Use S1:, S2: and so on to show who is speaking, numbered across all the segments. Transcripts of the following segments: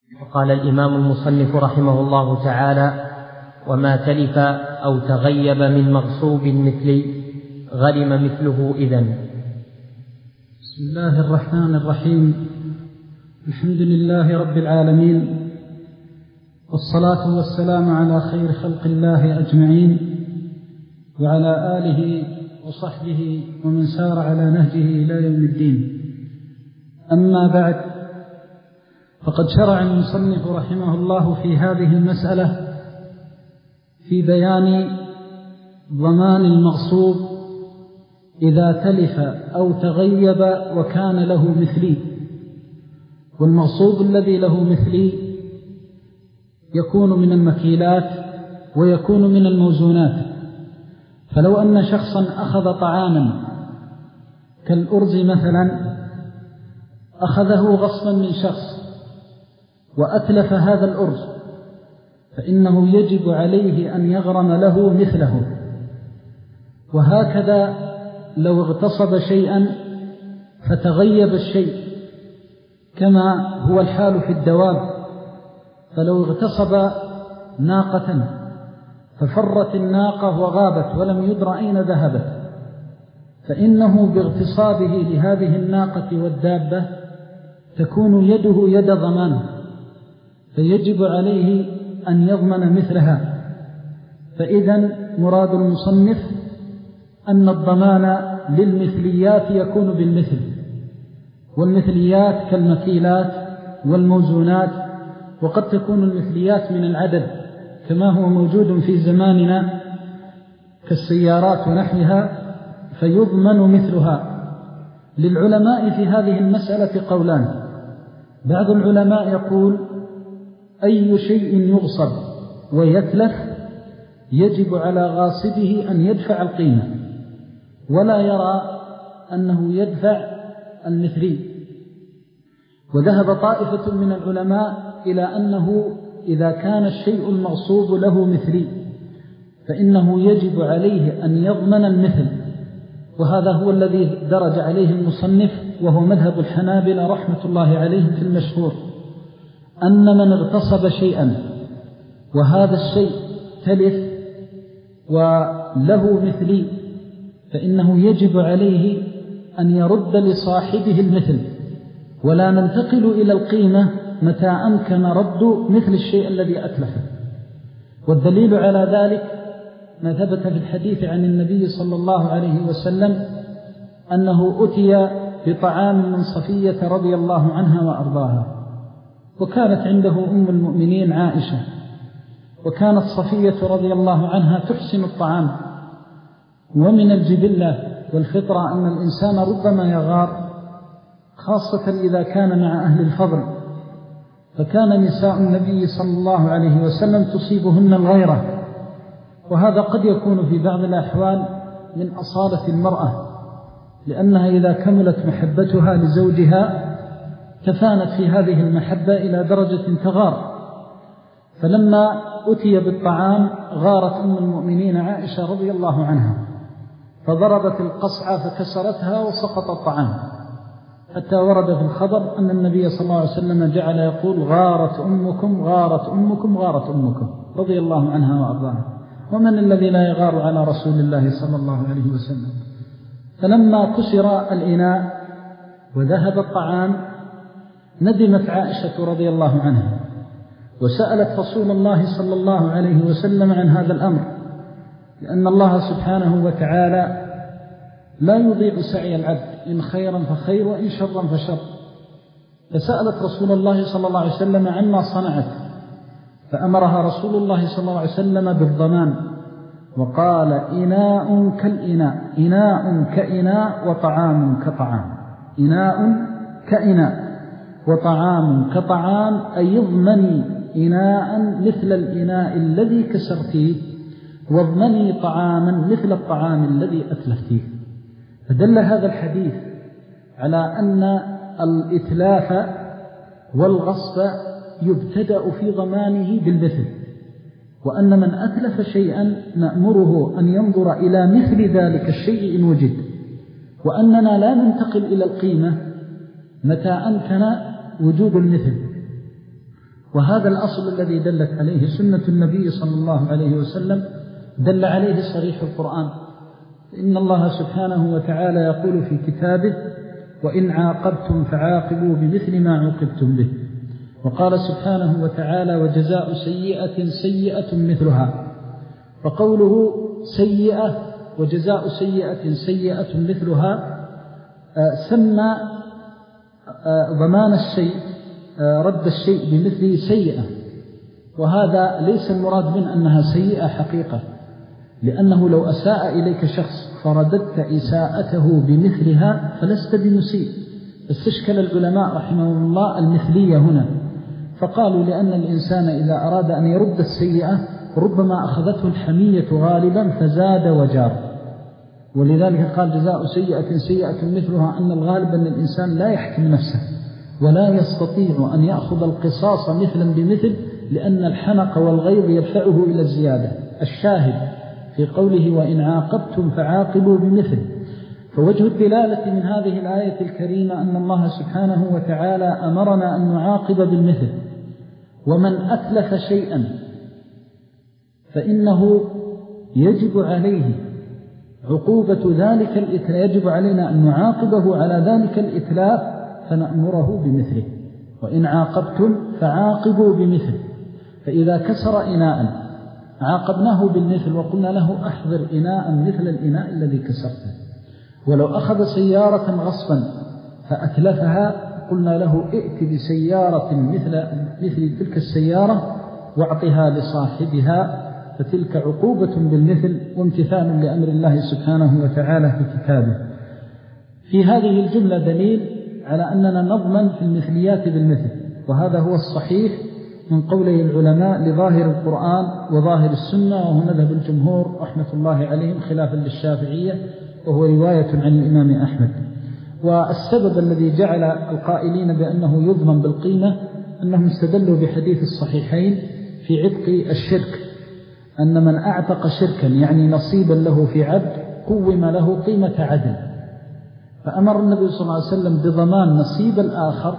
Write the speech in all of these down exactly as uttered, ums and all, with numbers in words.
S1: وقال الإمام المصنف رحمه الله تعالى: وما تلف أو تغيب من مغصوب مثلي غرم مثله إذن.
S2: بسم الله الرحمن الرحيم. الحمد لله رب العالمين، والصلاة والسلام على خير خلق الله أجمعين، وعلى آله وصحبه ومن سار على نهجه إلى يوم الدين. أما بعد، فقد شرع المصنف رحمه الله في هذه المسألة في بيان ضمان المغصوب إذا تلف أو تغيب وكان له مثلي. والمغصوب الذي له مثلي يكون من المكيلات ويكون من الموزونات. فلو أن شخصا أخذ طعاما كالأرز مثلا، أخذه غصبا من شخص وأتلف هذا الأرز، فإنه يجب عليه أن يغرم له مثله. وهكذا لو اغتصب شيئا فتغيب الشيء، كما هو الحال في الدواب. فلو اغتصب ناقة ففرت الناقة وغابت ولم يدر أين ذهبت، فإنه باغتصابه لهذه الناقة والدابة تكون يده يد ضمان، فيجب عليه أن يضمن مثلها. فإذن مراد المصنف أن الضمان للمثليات يكون بالمثل، والمثليات كالمكيلات والموزونات، وقد تكون المثليات من العدد كما هو موجود في زماننا كالسيارات ونحوها، فيضمن مثلها. للعلماء في هذه المسألة قولان. بعض العلماء يقول أي شيء يغصب ويتلف يجب على غاصبه أن يدفع القيمة، ولا يرى أنه يدفع المثلي. وذهب طائفة من العلماء إلى أنه إذا كان الشيء المغصوب له مثلي فإنه يجب عليه أن يضمن المثل، وهذا هو الذي درج عليه المصنف، وهو مذهب الحنابلة رحمة الله عليهم في المشهور، أن من اغتصب شيئا وهذا الشيء تلف وله مثلي فإنه يجب عليه أن يرد لصاحبه المثل، ولا ننتقل إلى القيمة متى أمكن رد مثل الشيء الذي أتلفه. والدليل على ذلك ما ثبت في الحديث عن النبي صلى الله عليه وسلم أنه أتي بطعام من صفية رضي الله عنها وأرضاها، وكانت عنده أم المؤمنين عائشة، وكانت صفية رضي الله عنها تحسن الطعام. ومن الجبلة والفطرة أن الإنسان ربما يغار، خاصة إذا كان مع أهل الفضل، فكان نساء النبي صلى الله عليه وسلم تصيبهن الغيرة، وهذا قد يكون في بعض الأحوال من أصالة المرأة، لأنها إذا كملت محبتها لزوجها تفانت في هذه المحبة إلى درجة تغار. فلما أتي بالطعام غارت أم المؤمنين عائشة رضي الله عنها، فضربت القصعة فكسرتها وسقط الطعام، حتى ورد في الخبر أن النبي صلى الله عليه وسلم جعل يقول: غارت أمكم غارت أمكم غارت أمكم رضي الله عنها وأرضاها. ومن الذي لا يغار على رسول الله صلى الله عليه وسلم؟ فلما كسر الإناء وذهب الطعام ندمت عائشة رضي الله عنها، وسألت رسول الله صلى الله عليه وسلم عن هذا الأمر، لأن الله سبحانه وتعالى لا يضيع سعي العبد، إن خيرا فخير وإن شرا فشر. فسألت رسول الله صلى الله عليه وسلم عما صنعت، فأمرها رسول الله صلى الله عليه وسلم بالضمان، وقال: إناء كالإناء، إناء كإناء وطعام كطعام، إناء كإناء وطعام كطعام، أي اضمني إناء مثل الإناء الذي كسرتيه، واضمني طعاما مثل الطعام الذي أتلفتيه. فدل هذا الحديث على أن الإتلاف والغصب يبتدأ في ضمانه بالمثل، وأن من أتلف شيئا نأمره أن ينظر إلى مثل ذلك الشيء إن وجد، وأننا لا ننتقل إلى القيمة متى أمكن وجود المثل. وهذا الأصل الذي دلت عليه سنة النبي صلى الله عليه وسلم دل عليه صريح القرآن. إن الله سبحانه وتعالى يقول في كتابه: وإن عاقبتم فعاقبوا بمثل ما عوقبتم به. وقال سبحانه وتعالى: وجزاء سيئة سيئة مثلها. فقوله سيئة وجزاء سيئة سيئة مثلها سمى ضمان الشيء، رد الشيء بمثله سيئة، وهذا ليس المراد من أنها سيئة حقيقة، لأنه لو أساء إليك شخص فرددت إساءته بمثلها فلست بمسيء. استشكل العلماء رحمهم الله المثلية هنا، فقالوا لأن الإنسان إذا أراد أن يرد السيئة ربما أخذته الحمية غالبا فزاد وجار، ولذلك قال جزاء سيئة سيئة مثلها، أن الغالب أن الإنسان لا يحكم نفسه ولا يستطيع أن يأخذ القصاص مثلا بمثل، لأن الحنق والغيظ يدفعه إلى الزيادة. الشاهد في قوله: وإن عاقبتم فعاقبوا بمثل. فوجه الدلالة من هذه الآية الكريمة أن الله سبحانه وتعالى أمرنا أن نعاقب بالمثل، ومن أتلف شيئا فإنه يجب عليه عقوبة ذلك الإتلاف، يجب علينا أن نعاقبه على ذلك الإتلاف فنأمره بمثله. وإن عاقبتم فعاقبوا بمثل. فإذا كسر إناء عاقبناه بالمثل وقلنا له: أحضر إناء مثل الإناء الذي كسرته. ولو أخذ سيارة غصبا فأتلفها قلنا له: ائت بسيارة مثل, مثل تلك السيارة واعطها لصاحبها، فتلك عقوبة بالمثل وامتثال لأمر الله سبحانه وتعالى في كتابه. في هذه الجملة دليل على أننا نضمن في المثليات بالمثل، وهذا هو الصحيح من قوله العلماء لظاهر القرآن وظاهر السنة، وهو مذهب الجمهور رحمة الله عليهم خلافا للشافعية، وهو رواية عن الإمام أحمد. والسبب الذي جعل القائلين بأنه يضمن بالقيمة أنهم استدلوا بحديث الصحيحين في عتق الشرك، أن من أعتق شركا يعني نصيبا له في عبد قوم له قيمة عدل، فأمر النبي صلى الله عليه وسلم بضمان نصيب الآخر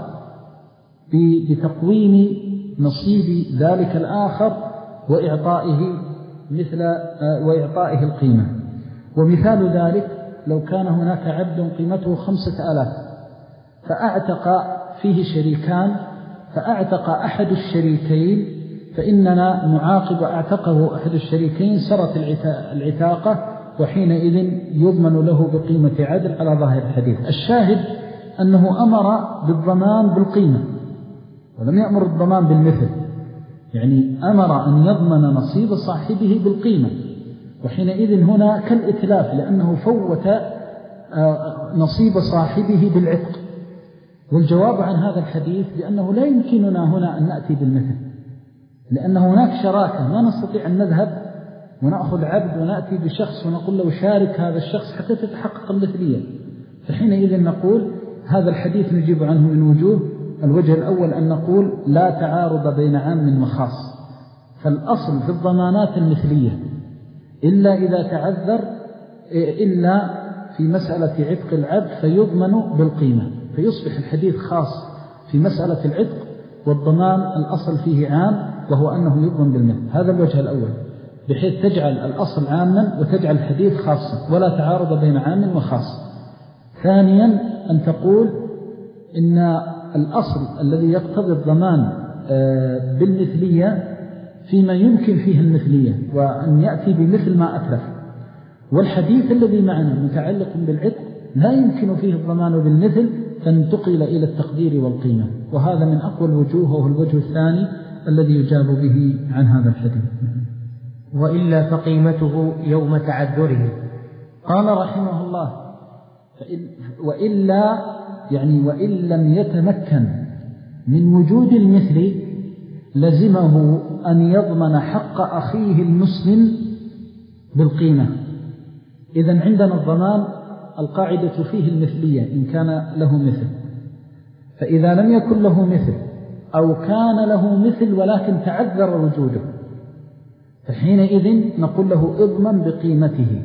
S2: بتقويم نصيب ذلك الآخر وإعطائه مثل وإعطائه القيمة. ومثال ذلك لو كان هناك عبد قيمته خمسة آلاف فأعتق فيه شريكان، فأعتق أحد الشريكين، فإننا نعاقب أعتقه أحد الشريكين سرت العتاقة، وحينئذ يضمن له بقيمة عدل على ظاهر الحديث. الشاهد أنه أمر بالضمان بالقيمة ولم يأمر الضمان بالمثل، يعني أمر أن يضمن نصيب صاحبه بالقيمة، وحينئذ هنا كالإتلاف لأنه فوت نصيب صاحبه بالعتق. والجواب عن هذا الحديث بأنه لا يمكننا هنا أن نأتي بالمثل، لأن هناك شراكة، ما نستطيع أن نذهب ونأخذ عبد ونأتي بشخص ونقول له شارك هذا الشخص حتى تتحقق المثلية. فحينئذ نقول هذا الحديث نجيب عنه من وجوه. الوجه الأول أن نقول لا تعارض بين عام وخاص، فالأصل في الضمانات المثلية إلا إذا تعذر، إلا في مسألة عتق العبد فيضمن بالقيمة، فيصبح الحديث خاص في مسألة العتق، والضمان الأصل فيه عام وهو أنه يضمن بالمثل. هذا الوجه الأول، بحيث تجعل الأصل عاما وتجعل الحديث خاصا، ولا تعارض بين عام وخاص. ثانيا أن تقول إن الأصل الذي يقتضي الضمان بالمثلية فيما يمكن فيه المثلية، وأن يأتي بمثل ما أتلف. والحديث الذي معنا متعلق بالعتق لا يمكن فيه الضمان بالمثل، فانتقل إلى التقدير والقيمة، وهذا من أقوى الوجوه، وهو الوجه الثاني الذي يجاب به عن هذا الحديث.
S1: وإلا فقيمته يوم تعذره.
S2: قال رحمه الله: وإلا يعني وإن لم يتمكن من وجود المثل لزمه أن يضمن حق أخيه المسلم بالقيمة. إذن عندنا الضمان القاعدة فيه المثلية إن كان له مثل، فإذا لم يكن له مثل أو كان له مثل ولكن تعذر وجوده فحينئذ نقول له اضمن بقيمته.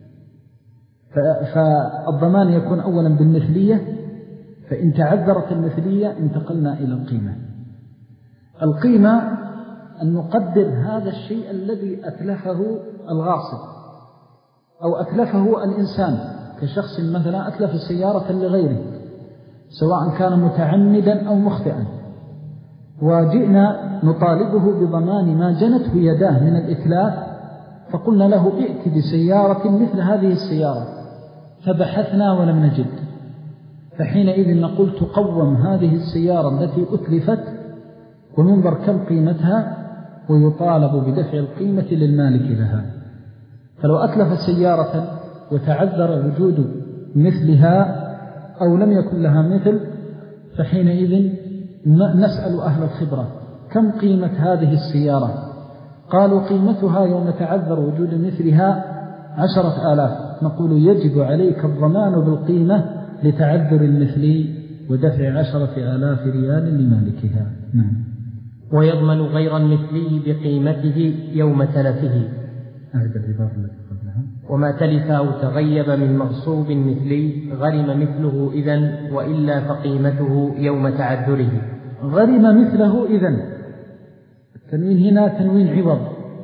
S2: فالضمان يكون أولا بالمثلية، فإن تعذرت المثلية انتقلنا إلى القيمة. القيمة أن نقدر هذا الشيء الذي أتلفه الغاصب أو أتلفه الإنسان، كشخص مثلا أتلف سيارة لغيره سواء كان متعمدا أو مخطئا، وجئنا نطالبه بضمان ما جنته يداه من الإتلاف، فقلنا له ائت بسيارة مثل هذه السيارة، فبحثنا ولم نجد، فحينئذ نقول تقوم هذه السيارة التي أتلفت وننظر كم قيمتها ويطالب بدفع القيمة للمالك لها. فلو أتلف سيارة وتعذر وجود مثلها أو لم يكن لها مثل، فحينئذ نسأل أهل الخبرة كم قيمة هذه السيارة؟ قالوا قيمتها يوم تعذر وجود مثلها عشرة آلاف. نقول يجب عليك الضمان بالقيمة لتعذر المثلي ودفع عشرة آلاف ريال لمالكها. نعم.
S1: ويضمن غير المثلي بقيمته يوم تلفه.
S2: هذا العبارة التي قبلها.
S1: وما تلف أو تغيب من مغصوب مثلي غرم مثله إذن، وإلا فقيمته يوم تعذره.
S2: غرم مثله إذن، التنوين هنا تنوين عوض.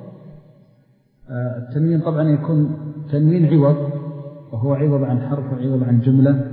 S2: التنوين طبعا يكون تنوين عوض، وهو عوض عن حرف وعوض عن جملة.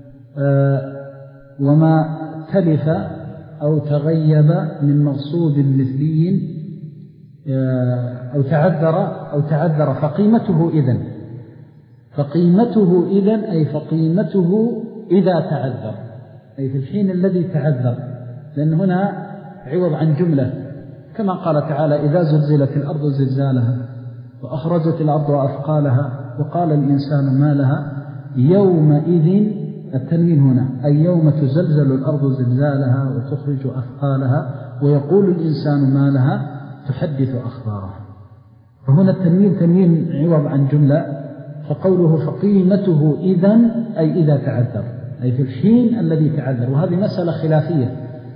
S2: وما تلف أو تغيب من مغصوب مثلي أو تعذر أو تعذر فقيمته إذن. فقيمته إذن أي فقيمته إذا تعذر، أي في الحين الذي تعذر، لأن هنا عوض عن جملة، كما قال تعالى إذا زلزلت الأرض زلزالها وأخرجت الأرض أثقالها وقال الإنسان ما لها يومئذ. التنوين هنا أي يوم تزلزل الأرض زلزالها وتخرج أثقالها ويقول الإنسان ما لها تحدث أخبارها. فهنا التنوين تنوين عوض عن جملة، فقوله فقيمته إذن أي إذا تعذر، أي في الحين الذي تعذر. وهذه مسألة خلافية.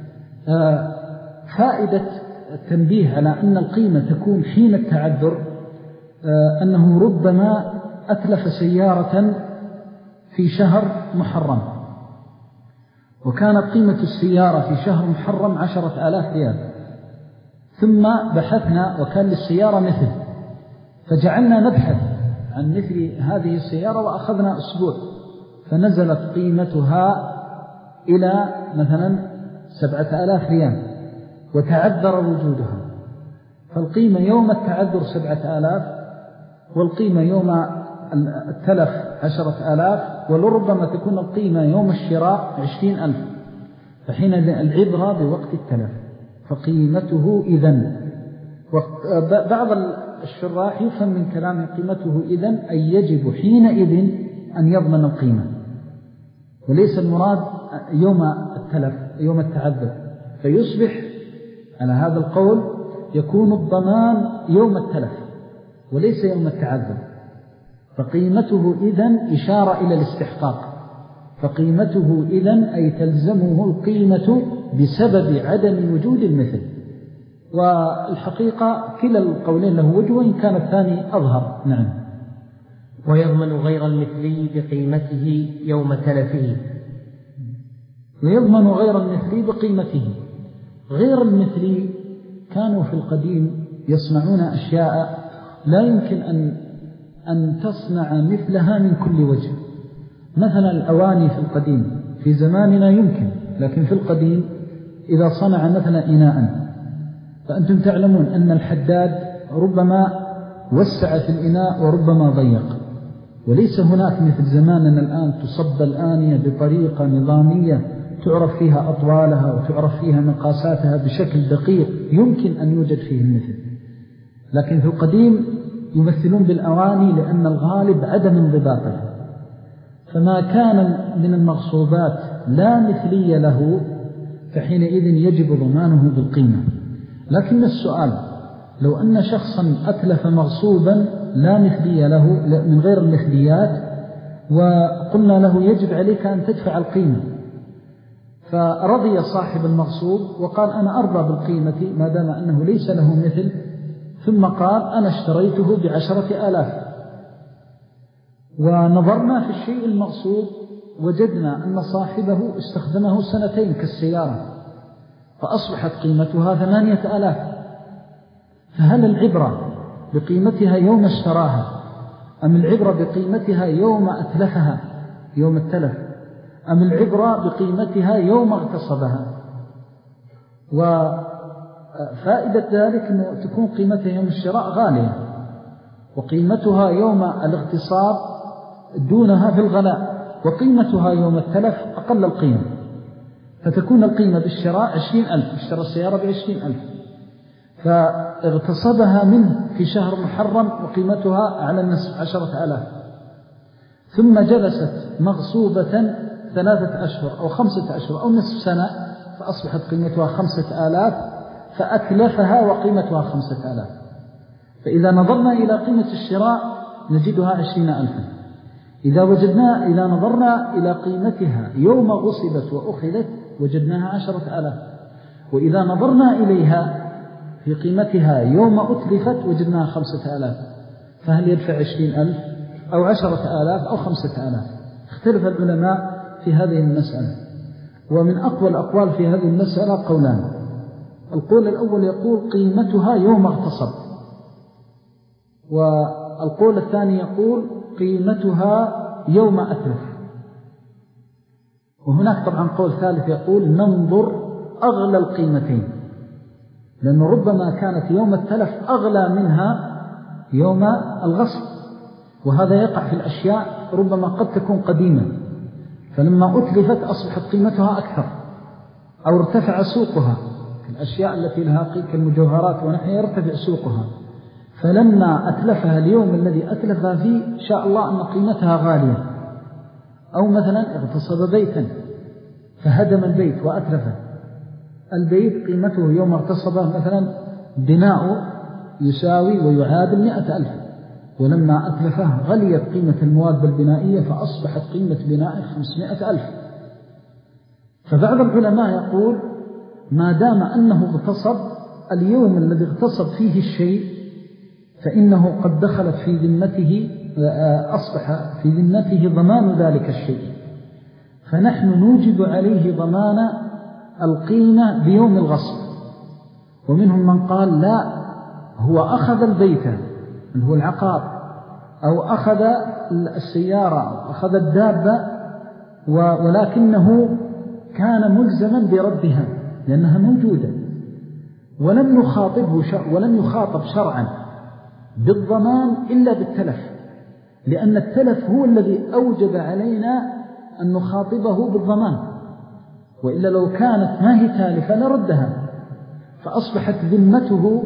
S2: فائدة التنبيه على أن القيمة تكون حين التعذر أنه ربما أتلف سيارة في شهر محرم، وكانت قيمة السيارة في شهر محرم عشرة آلاف ريال، ثم بحثنا وكان للسيارة مثل، فجعلنا نبحث عن مثل هذه السيارة وأخذنا أسبوع، فنزلت قيمتها إلى مثلا سبعة آلاف ريال وتعذر وجودها. فالقيمة يوم التعذر سبعة آلاف، والقيمة يوم التلف عشرة آلاف، ولربما تكون القيمة يوم الشراء عشرين ألف. فحين العبرة بوقت التلف فقيمته إذن. بعض الشراح يفهم من كلام قيمته إذن أي يجب حينئذ أن يضمن القيمة، وليس المراد يوم التلف يوم التعذر. فيصبح على هذا القول يكون الضمان يوم التلف وليس يوم التعذر. فقيمته إذن إشارة إلى الاستحقاق، فقيمته إذن أي تلزمه القيمة بسبب عدم وجود المثل. والحقيقة كلا القولين له وجه، وإن كان الثاني أظهر. نعم.
S1: ويضمن غير المثلي بقيمته يوم تلفه.
S2: ويضمن غير المثلي بقيمته. غير المثلي كانوا في القديم يصنعون أشياء لا يمكن أن أن تصنع مثلها من كل وجه. مثلا الأواني في القديم، في زماننا يمكن، لكن في القديم إذا صنع مثلا إناء، فأنتم تعلمون أن الحداد ربما وسع في الإناء وربما ضيق، وليس هناك مثل زماننا الآن تصب الآنية بطريقة نظامية تعرف فيها أطوالها وتعرف فيها مقاساتها بشكل دقيق يمكن أن يوجد فيه المثل. لكن في القديم يمثلون بالأواني لأن الغالب عدم انضباطها، فما كان من المغصوبات لا مثلية له فحينئذ يجب ضمانه بالقيمة. لكن السؤال لو أن شخصا أتلف مغصوبا لا مثلية له من غير المثليات وقلنا له يجب عليك أن تدفع القيمة، فرضي صاحب المغصوب وقال أنا أرضى بالقيمة ما دام أنه ليس له مثل، ثم قال أنا اشتريته بعشرة آلاف، ونظرنا في الشيء المغصوب وجدنا أن صاحبه استخدمه سنتين كالسيارة، فأصبحت قيمتها ثمانية آلاف. فهل العبرة بقيمتها يوم اشتراها أم العبرة بقيمتها يوم أتلفها يوم التلف أم العبرة بقيمتها يوم اغتصبها؟ وفائدة ذلك أن تكون قيمتها يوم الشراء غالية وقيمتها يوم الاغتصاب دونها في الغلاء، وقيمتها يوم التلف أقل القيمة، فتكون القيمة بالشراء عشرين ألف، اشترى السيارة بعشرين ألف، فاغتصبها منه في شهر محرم وقيمتها على النصف عشرة آلاف، ثم جلست مغصوبة ثلاثة أشهر أو خمسة أشهر أو نصف سنة فأصبحت قيمتها خمسة آلاف، فأتلفها وقيمتها خمسة آلاف. فإذا نظرنا إلى قيمة الشراء نجدها عشرين ألفا. إذا وجدنا إذا نظرنا إلى قيمتها يوم غصبت وأخذت وجدناها عشرة آلاف، وإذا نظرنا إليها في قيمتها يوم أتلفت وجدناها خمسة آلاف. فهل يدفع عشرين ألف أو عشرة آلاف أو خمسة آلاف؟ اختلف العلماء في هذه المسألة، ومن أقوى الأقوال في هذه المسألة قولان. القول الأول يقول قيمتها يوم اغتصب، والقول الثاني يقول قيمتها يوم أتلف. وهناك طبعا قول ثالث يقول ننظر أغلى القيمتين، لأنه ربما كانت يوم التلف أغلى منها يوم الغصب، وهذا يقع في الأشياء ربما قد تكون قديمة، فلما أتلفت أصبحت قيمتها أكثر أو ارتفع سوقها. الأشياء التي لها قيمة كالمجوهرات ونحن يرتفع سوقها، فلما أتلفها اليوم الذي أتلفها فيه شاء الله أن قيمتها غالية. أو مثلا اغتصب بيتا فهدم البيت وأتلفه، البيت قيمته يوم اغتصبه مثلا بناء يساوي ويعادل مئة ألف، ولما أتلفه غليت قيمة المواد البنائية فأصبحت قيمة بنائه خمسمائة ألف. فبعض العلماء يقول ما دام أنه اغتصب اليوم الذي اغتصب فيه الشيء فإنه قد دخلت في ذمته، أصبح في ذمته ضمان ذلك الشيء، فنحن نوجب عليه ضمان القيمة بيوم الغصب. ومنهم من قال لا، هو أخذ البيت اللي هو العقار، أو أخذ السيارة، أخذ الدابة، ولكنه كان ملزما بردها لأنها موجودة، ولم نخاطبه ولم يخاطب شرعا بالضمان إلا بالتلف، لأن التلف هو الذي أوجب علينا أن نخاطبه بالضمان، وإلا لو كانت ما هي تالفة لردها، فأصبحت ذمته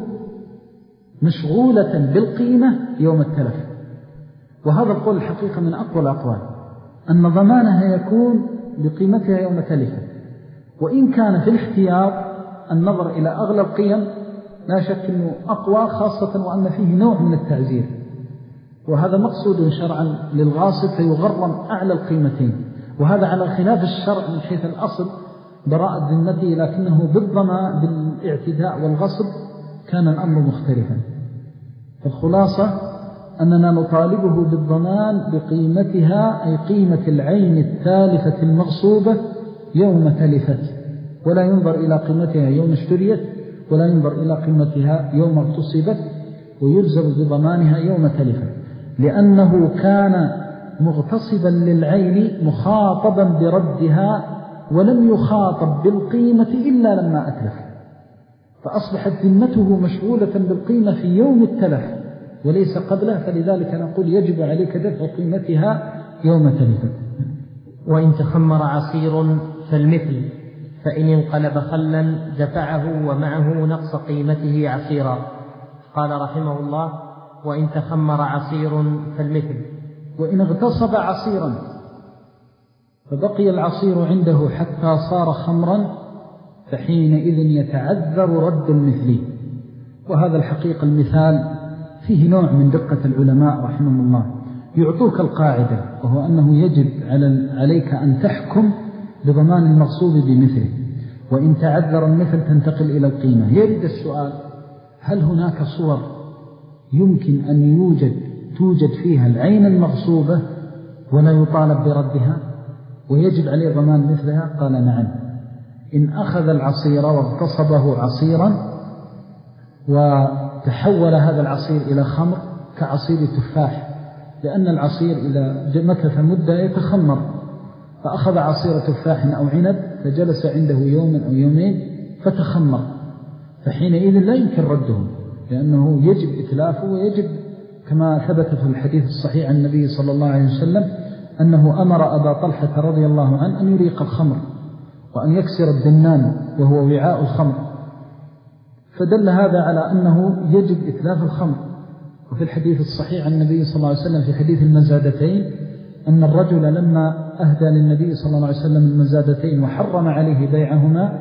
S2: مشغولة بالقيمة يوم التلف. وهذا القول الحقيقة من أقوى الأقوال، أن ضمانها يكون بقيمتها يوم تلفة. وإن كان في الاحتياط النظر إلى أغلى القيم لا شك أنه أقوى، خاصة وأن فيه نوع من التعزير، وهذا مقصود شرعا للغاصب فيغرم أعلى القيمتين، وهذا على خلاف الشرع من حيث الأصل براءة ذمته، لكنه بالضمان بالاعتداء والغصب كان الأمر مختلفا. فالخلاصة أننا نطالبه بالضمان بقيمتها، أي قيمة العين التالفة المغصوبة يوم تلفت، ولا ينظر إلى قيمتها يوم اشتريت، ولا ينظر إلى قيمتها يوم اغتصبت، ويلزم بضمانها يوم تلفت، لأنه كان مغتصبا للعين مخاطبا بردها، ولم يخاطب بالقيمة إلا لما أتلف، فأصبحت ذمته مشغولة بالقيمة في يوم التلف وليس قبله، فلذلك نقول يجب عليك دفع قيمتها يوم تلفت.
S1: وإن تخمر عصير فالمثل، فإن انقلب خلا دفعه ومعه نقص قيمته عصيرا. قال رحمه الله: وإن تخمر عصير فالمثل.
S2: وإن اغتصب عصيرا فبقي العصير عنده حتى صار خمرا فحينئذ يتعذر رد المثل. وهذا الحقيقة المثال فيه نوع من دقة العلماء رحمهم الله، يعطوك القاعدة، وهو أنه يجب عليك أن تحكم بضمان المغصوب بمثله، وإن تعذر المثل تنتقل إلى القيمة. يرد السؤال: هل هناك صور يمكن أن يوجد توجد فيها العين المغصوبة ولا يطالب بردها ويجب عليه ضمان مثلها؟ قال نعم، إن أخذ العصير واغتصبه عصيرا وتحول هذا العصير إلى خمر كعصير التفاح، لأن العصير إذا مكث مدة يتخمر، فأخذ عصير تفاح أو عنب فجلس عنده يوما أو يومين فتخمر، فحينئذ لا يمكن رده، لأنه يجب إتلافه، ويجب كما ثبت في الحديث الصحيح عن النبي صلى الله عليه وسلم أنه أمر أبا طلحة رضي الله عنه أن يريق الخمر وأن يكسر الدنان وهو وعاء الخمر، فدل هذا على أنه يجب إتلاف الخمر. وفي الحديث الصحيح عن النبي صلى الله عليه وسلم في حديث المزادتين أن الرجل لما أهدى للنبي صلى الله عليه وسلم المزادتين وحرم عليه بيعهما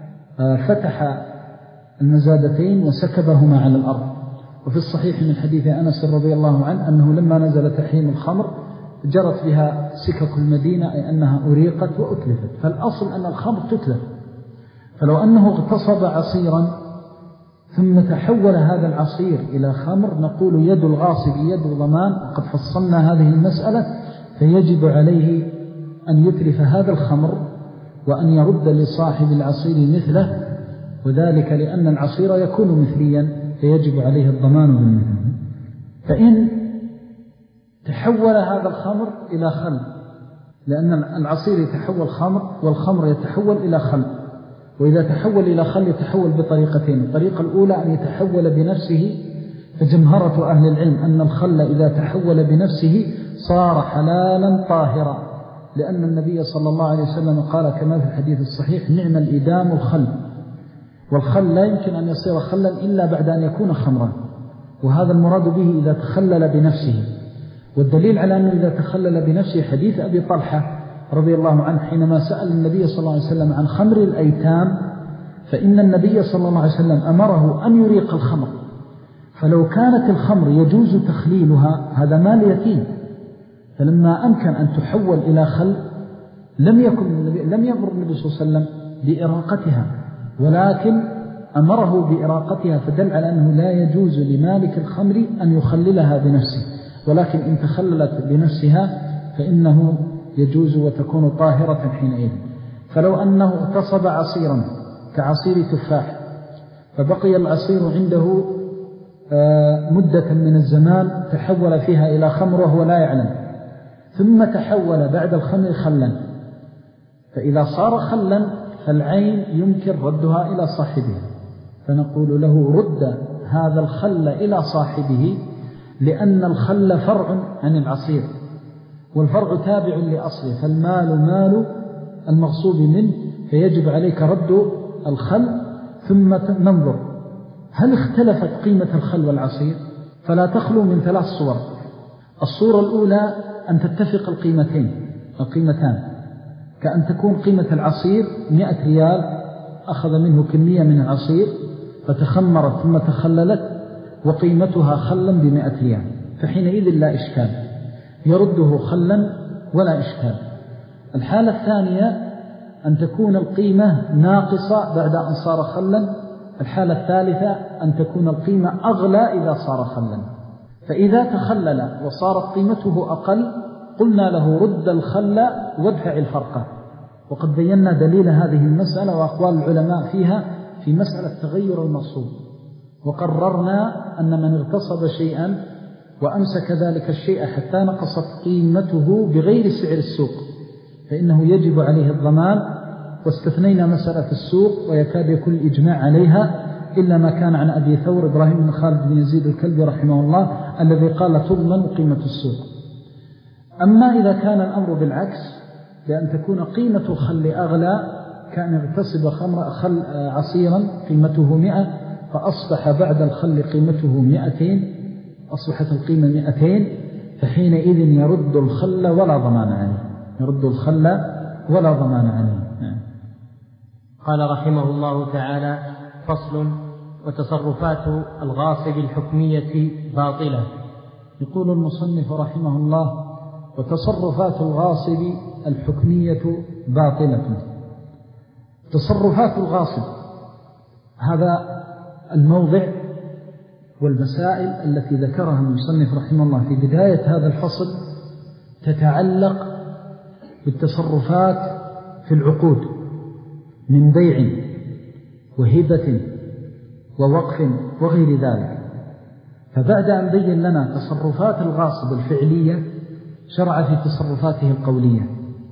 S2: فتح المزادتين وسكبهما على الأرض. وفي الصحيح من حديث أنس رضي الله عنه أنه لما نزل تحريم الخمر جرت بها سكك المدينة، أي أنها أريقت وأتلفت، فالأصل أن الخمر تتلف. فلو أنه اغتصب عصيرا ثم تحول هذا العصير إلى خمر نقول يد الغاصب يد ضمان، وقد فصلنا هذه المسألة، فيجب عليه أن يتلف هذا الخمر وأن يرد لصاحب العصير مثله، وذلك لأن العصير يكون مثليا فيجب عليه الضمان بالمثل. فإن تحول هذا الخمر إلى خل، لأن العصير يتحول خمر والخمر يتحول إلى خل، وإذا تحول إلى خل يتحول بطريقتين. الطريقة الأولى أن يتحول بنفسه، فجمهرة أهل العلم أن الخل إذا تحول بنفسه صار حلالا طاهرا، لأن النبي صلى الله عليه وسلم قال كما في الحديث الصحيح نعم الإدام الخل، والخل لا يمكن أن يصير خلا إلا بعد أن يكون خمرا، وهذا المراد به إذا تخلل بنفسه. والدليل على أنه إذا تخلل بنفسه حديث أبي طلحة رضي الله عنه حينما سأل النبي صلى الله عليه وسلم عن خمر الأيتام، فإن النبي صلى الله عليه وسلم أمره أن يريق الخمر، فلو كانت الخمر يجوز تخليلها هذا مال يتيم، فلما أمكن أن تحول إلى خل لم يكن النبي لم يأمر النبي صلى الله عليه وسلم بإراقتها، ولكن أمره بإراقتها، فدل على أنه لا يجوز لمالك الخمر أن يخللها بنفسه، ولكن إن تخللت بنفسها فإنه يجوز وتكون طاهرة حينئذ. فلو أنه اغتصب عصيرا كعصير تفاح فبقي العصير عنده مدة من الزمان تحول فيها إلى خمر وهو لا يعلم، ثم تحول بعد الخمر خلا، فإذا صار خلا فالعين يمكن ردها إلى صاحبها، فنقول له رد هذا الخل إلى صاحبه، لأن الخل فرع عن العصير، والفرع تابع لأصله، فالمال مال المغصوب منه، فيجب عليك رد الخل. ثم ننظر هل اختلفت قيمة الخل والعصير، فلا تخلو من ثلاث صور. الصورة الأولى أن تتفق القيمتين القيمتان، كأن تكون قيمة العصير مئة ريال، أخذ منه كمية من العصير فتخمرت ثم تخللت وقيمتها خلا بمئة ريال، فحينئذ لا إشكال، يرده خلا ولا إشكال. الحالة الثانية أن تكون القيمة ناقصة بعد أن صار خلا. الحالة الثالثة أن تكون القيمة أغلى إذا صار خلا. فإذا تخلل وصارت قيمته أقل قلنا له رد الخل وادفع الفرق، وقد بينا دليل هذه المسألة وأقوال العلماء فيها في مسألة تغير المغصوب، وقررنا أن من اغتصب شيئا وأمسك ذلك الشيء حتى نقصت قيمته بغير سعر السوق فإنه يجب عليه الضمان، واستثنينا مسألة السوق ويكاد يكون الإجماع عليها إلا ما كان عن أبي ثور إبراهيم بن خالد بن يزيد الكلبي رحمه الله الذي قال تضمن قيمة السوق. أما إذا كان الأمر بالعكس، لأن تكون قيمة الخل أغلى، كان يغتصب خمر خل عصيرا قيمته مئة فأصبح بعد الخل قيمته مئتين، أصبحت القيمة مئتين، فحينئذ يرد الخل ولا ضمان عليه، يرد الخل ولا ضمان عليه.
S1: قال رحمه الله تعالى: فصل: وتصرفات الغاصب الحكمية باطلة.
S2: يقول المصنف رحمه الله: وتصرفات الغاصب الحكمية باطلة. تصرفات الغاصب هذا الموضع والمسائل التي ذكرها المصنف رحمه الله في بداية هذا الفصل تتعلق بالتصرفات في العقود، من بيع وهبة ووقف وغير ذلك. فبعد أن بين لنا تصرفات الغاصب الفعلية شرع في تصرفاته القولية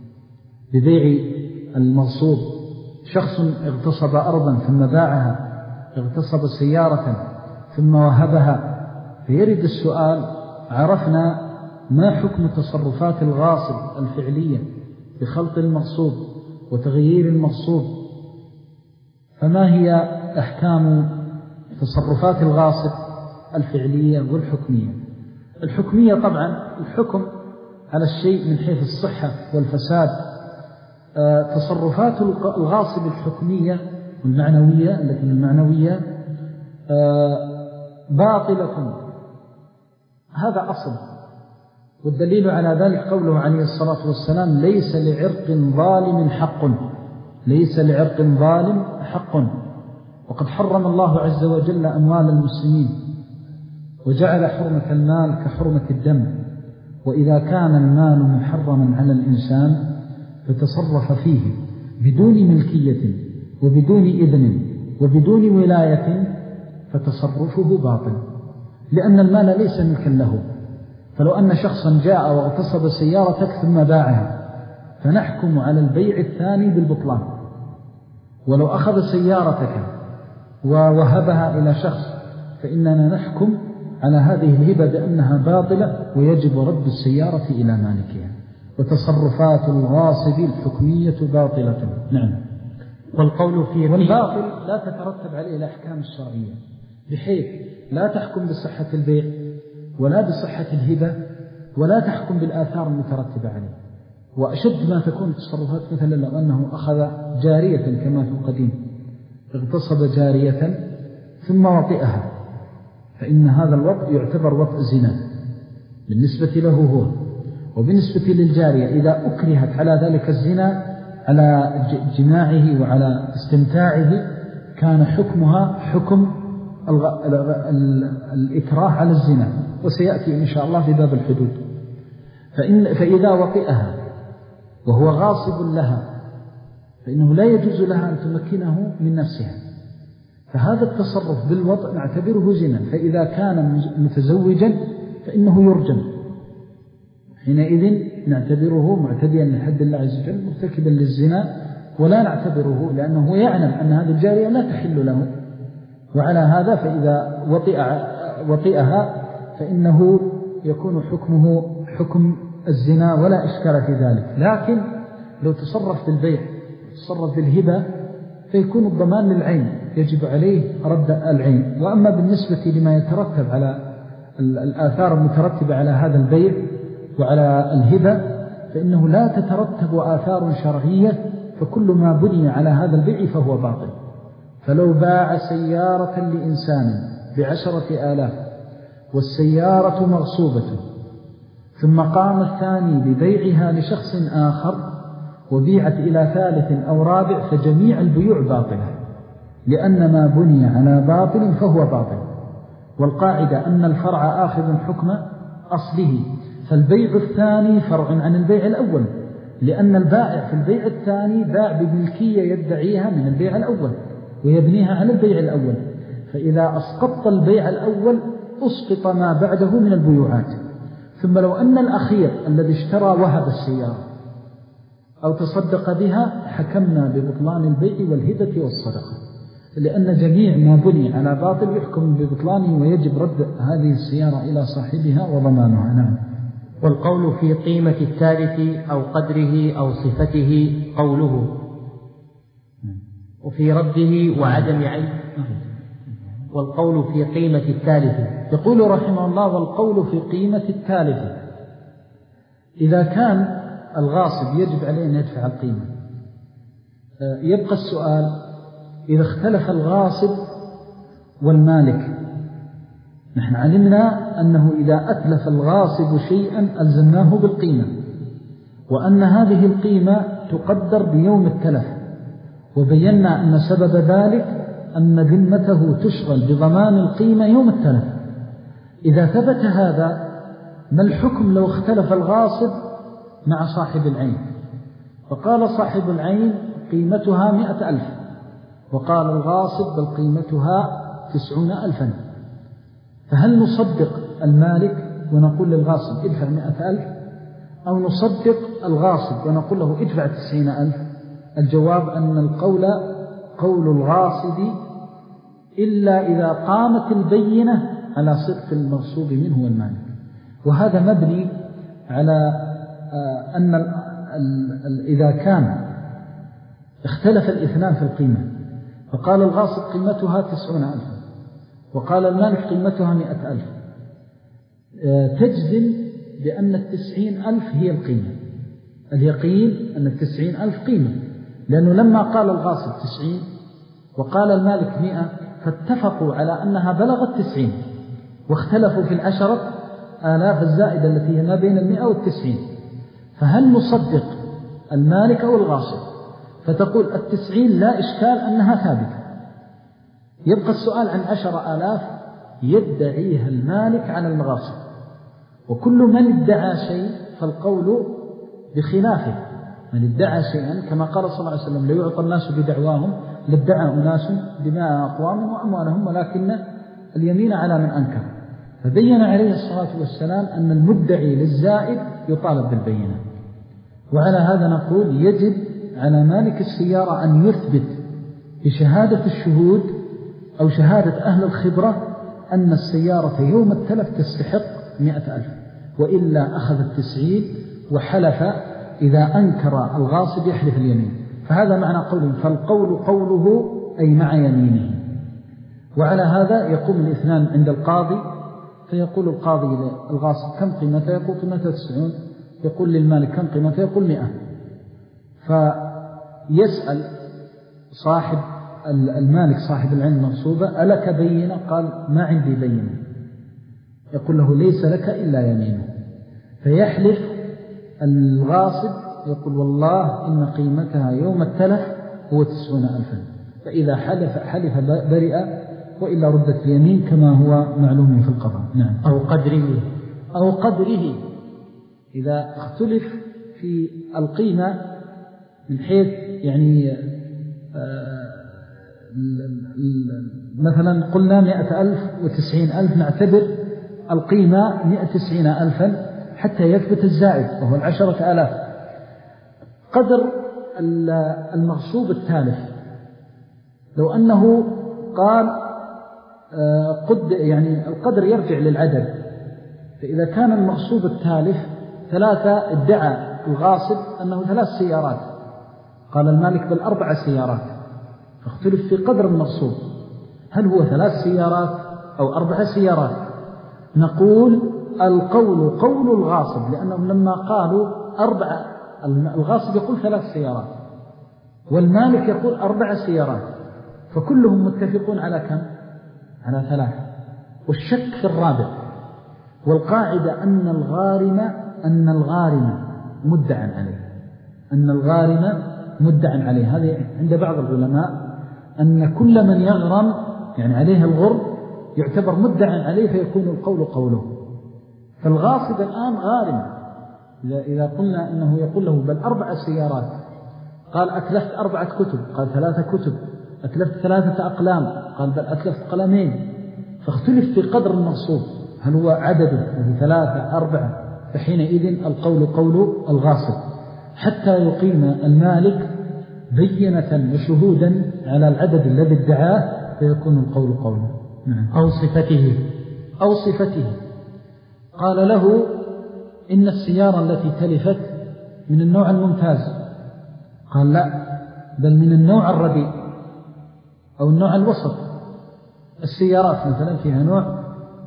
S2: ببيع المغصوب. شخص اغتصب أرضا ثم باعها، اغتصب سيارة ثم وهبها، فيرد السؤال: عرفنا ما حكم تصرفات الغاصب الفعلية بخلط المغصوب وتغيير المغصوب، فما هي أحكام تصرفات الغاصب الفعلية والحكمية؟ الحكمية طبعا الحكم على الشيء من حيث الصحة والفساد. آه تصرفات الغاصب الحكمية والمعنوية التي المعنوية آه باطلة، هذا أصل. والدليل على ذلك قوله عليه الصلاة والسلام: ليس لعرق ظالم حق، ليس لعرق ظالم حق. وقد حرم الله عز وجل أموال المسلمين وجعل حرمة المال كحرمة الدم. وإذا كان المال محرما على الإنسان فتصرف فيه بدون ملكية وبدون إذن وبدون ولاية فتصرفه باطل، لأن المال ليس ملكا له. فلو أن شخصا جاء واغتصب سيارتك ثم باعها فنحكم على البيع الثاني بالبطلان. ولو أخذ سيارتك ووهبها إلى شخص فإننا نحكم على هذه الهبة بأنها باطلة ويجب رد السيارة إلى مالكها. وتصرفات الغاصب الحكمية باطلة. نعم.
S1: والقول في
S2: والباطل لا تترتب عليه الأحكام الشرعية، بحيث لا تحكم بصحة البيع ولا بصحة الهبة ولا تحكم بالآثار المترتبة عليه. وأشد ما تكون التصرفات مثلا لو أنه أخذ جارية كما في القديم، اغتصب جارية ثم وطئها، فإن هذا الوطء يعتبر وطء زنا بالنسبة له هو. وبالنسبة للجارية إذا أكرهت على ذلك الزنا على جماعه وعلى استمتاعه كان حكمها حكم الإكراه على الزنا، وسيأتي إن شاء الله في باب الحدود. فإن فإذا وطئها وهو غاصب لها فإنه لا يجوز لها أن تمكنه من نفسها، فهذا التصرف بالوطء نعتبره زنا. فإذا كان متزوجا فإنه يرجم، حينئذ نعتبره معتديا لحد الله عز وجل مرتكبا للزنا، ولا نعتبره لأنه يعلم أن هذه الجارية لا تحل له. وعلى هذا فإذا وطئ وطئها فإنه يكون حكمه حكم الزنا ولا إشكال في ذلك. لكن لو تصرف بالبيع تصرف بالهبة فيكون الضمان للعين، يجب عليه رد العين. وأما بالنسبة لما يترتب على الآثار المترتبة على هذا البيع وعلى الهبة فإنه لا تترتب آثار شرعية، فكل ما بني على هذا البيع فهو باطل. فلو باع سيارة لإنسان بعشرة آلاف والسيارة مغصوبة ثم قام الثاني ببيعها لشخص آخر وبيعت إلى ثالث أو رابع فجميع البيوع باطلة، لأن ما بني على باطل فهو باطل. والقاعدة أن الفرع آخذ حكم أصله، فالبيع الثاني فرع عن البيع الأول، لأن البائع في البيع الثاني باع بملكية يدعيها من البيع الأول ويبنيها على البيع الأول. فإذا أسقط البيع الأول أسقط ما بعده من البيوعات. ثم لو أن الأخير الذي اشترى وهب السيارة أو تصدق بها حكمنا ببطلان البيع والهبة والصدقة، لأن جميع ما بني على باطل يحكم ببطلانه ويجب رد هذه السيارة إلى صاحبها وضمانها. نعم.
S1: والقول في قيمة الثالث أو قدره أو صفته قوله، وفي رده وعدم عين. والقول في قيمة الثالث،
S2: يقول رحمه الله: والقول في قيمة الثالث. إذا كان الغاصب يجب عليه أن يدفع القيمة، يبقى السؤال: إذا اختلف الغاصب والمالك، نحن علمنا أنه إذا أتلف الغاصب شيئا ألزمناه بالقيمة، وأن هذه القيمة تقدر بيوم التلف، وبينا أن سبب ذلك أن ذمته تشغل بضمان القيمة يوم التلف. إذا ثبت هذا، ما الحكم لو اختلف الغاصب مع صاحب العين؟ فقال صاحب العين: قيمتها مئة ألف، وقال الغاصب بل قيمتها تسعون ألفا، فهل نصدق المالك ونقول للغاصب ادفع مئة ألف، أو نصدق الغاصب ونقول له ادفع تسعين ألف؟ الجواب أن القول قول الغاصب إلا إذا قامت البينة على صدق المغصوب منه والمالك. وهذا مبني على أن إذا كان اختلف الاثنان في القيمة، فقال الغاصب قيمتها تسعون ألفا وقال المالك قيمتها مئة ألف، تجزم بأن التسعين ألف هي القيمة. اليقين أن التسعين ألف قيمة، لأنه لما قال الغاصب تسعين وقال المالك مئة فاتفقوا على أنها بلغت تسعين، واختلفوا في العشرة آلاف الزائدة التي هي ما بين المئة والتسعين. فهل نصدق المالك أو الغاصب؟ فتقول التسعين لا إشكال أنها ثابتة، يبقى السؤال عن عشر آلاف يدعيها المالك على المغاصب، وكل من ادعى شيء فالقول بخلافه. من ادعى شيئا كما قال صلى الله عليه وسلم ليعطى الناس بدعواهم لادعى الناس دماء أقوام وأموالهم ولكن اليمين على من أنكر. فبين عليه الصلاة والسلام أن المدعي للزائد يطالب بالبينة. وعلى هذا نقول يجب على مالك السيارة أن يثبت بشهادة الشهود أو شهادة أهل الخبرة أن السيارة يوم التلف تستحق مئة ألف، وإلا أخذ التسعين وحلف. إذا أنكر الغاصب يحلف اليمين. فهذا معنى قوله فالقول قوله أي مع يمينه. وعلى هذا يقوم الاثنان عند القاضي، فيقول القاضي للغاصب كم قيمته؟ يقول قيمته تسعون. يقول للمالك كم قيمته؟ يقول مئة. فيسأل صاحب المالك صاحب العين المغصوبة ألك بينة؟ قال ما عندي بينة. يقول له ليس لك إلا يمينه. فيحلف الغاصب يقول والله إن قيمتها يوم التلف هو تسعون ألفا، فإذا حلف حلف برئ، وإلا ردت اليمين كما هو معلوم في القضاء. نعم.
S1: أو قدره
S2: أو قدره إذا اختلف في القيمة من حيث يعني مثلا قلنا مئة ألف وتسعين ألف، نعتبر القيمة مئة وتسعين ألفا حتى يثبت الزائد وهو العشرة آلاف. قدر المغصوب التالف لو أنه قال قد يعني القدر يرجع للعدد، فإذا كان المغصوب التالف ثلاثة ادعى الغاصب أنه ثلاث سيارات، قال المالك بل أربع سيارات، فاختلف في قدر المغصوب هل هو ثلاث سيارات أو أربع سيارات. نقول القول قول الغاصب، لأنهم لما قالوا أربع الغاصب يقول ثلاث سيارات والمالك يقول أربع سيارات، فكلهم متفقون على كم؟ على ثلاثة، والشك في الرابع. والقاعدة أن الغارم أن الغارم مدعى عليه أن الغارم مدعى عليه. هذا عند بعض العلماء أن كل من يغرم يعني عليه الغرم يعتبر مدعى عليه، فيكون القول قوله. فالغاصب الآن غارم، إذا قلنا إنه يقول له بل أربع سيارات، قال أتلفت أربعة كتب، قال ثلاثة كتب، أتلفت ثلاثة أقلام، قال بل أتلفت قلمين، فاختلف في قدر المغصوب هل هو عدده ثلاثة أربعة، فحينئذ القول قول الغاصب حتى يقيم المالك بينة وشهودا على العدد الذي ادعاه، فيكون القول قوله.
S1: أو صفته
S2: أو صفته قال له إن السيارة التي تلفت من النوع الممتاز، قال لا بل من النوع الرديء أو النوع الوسط. السيارات مثلا فيها نوع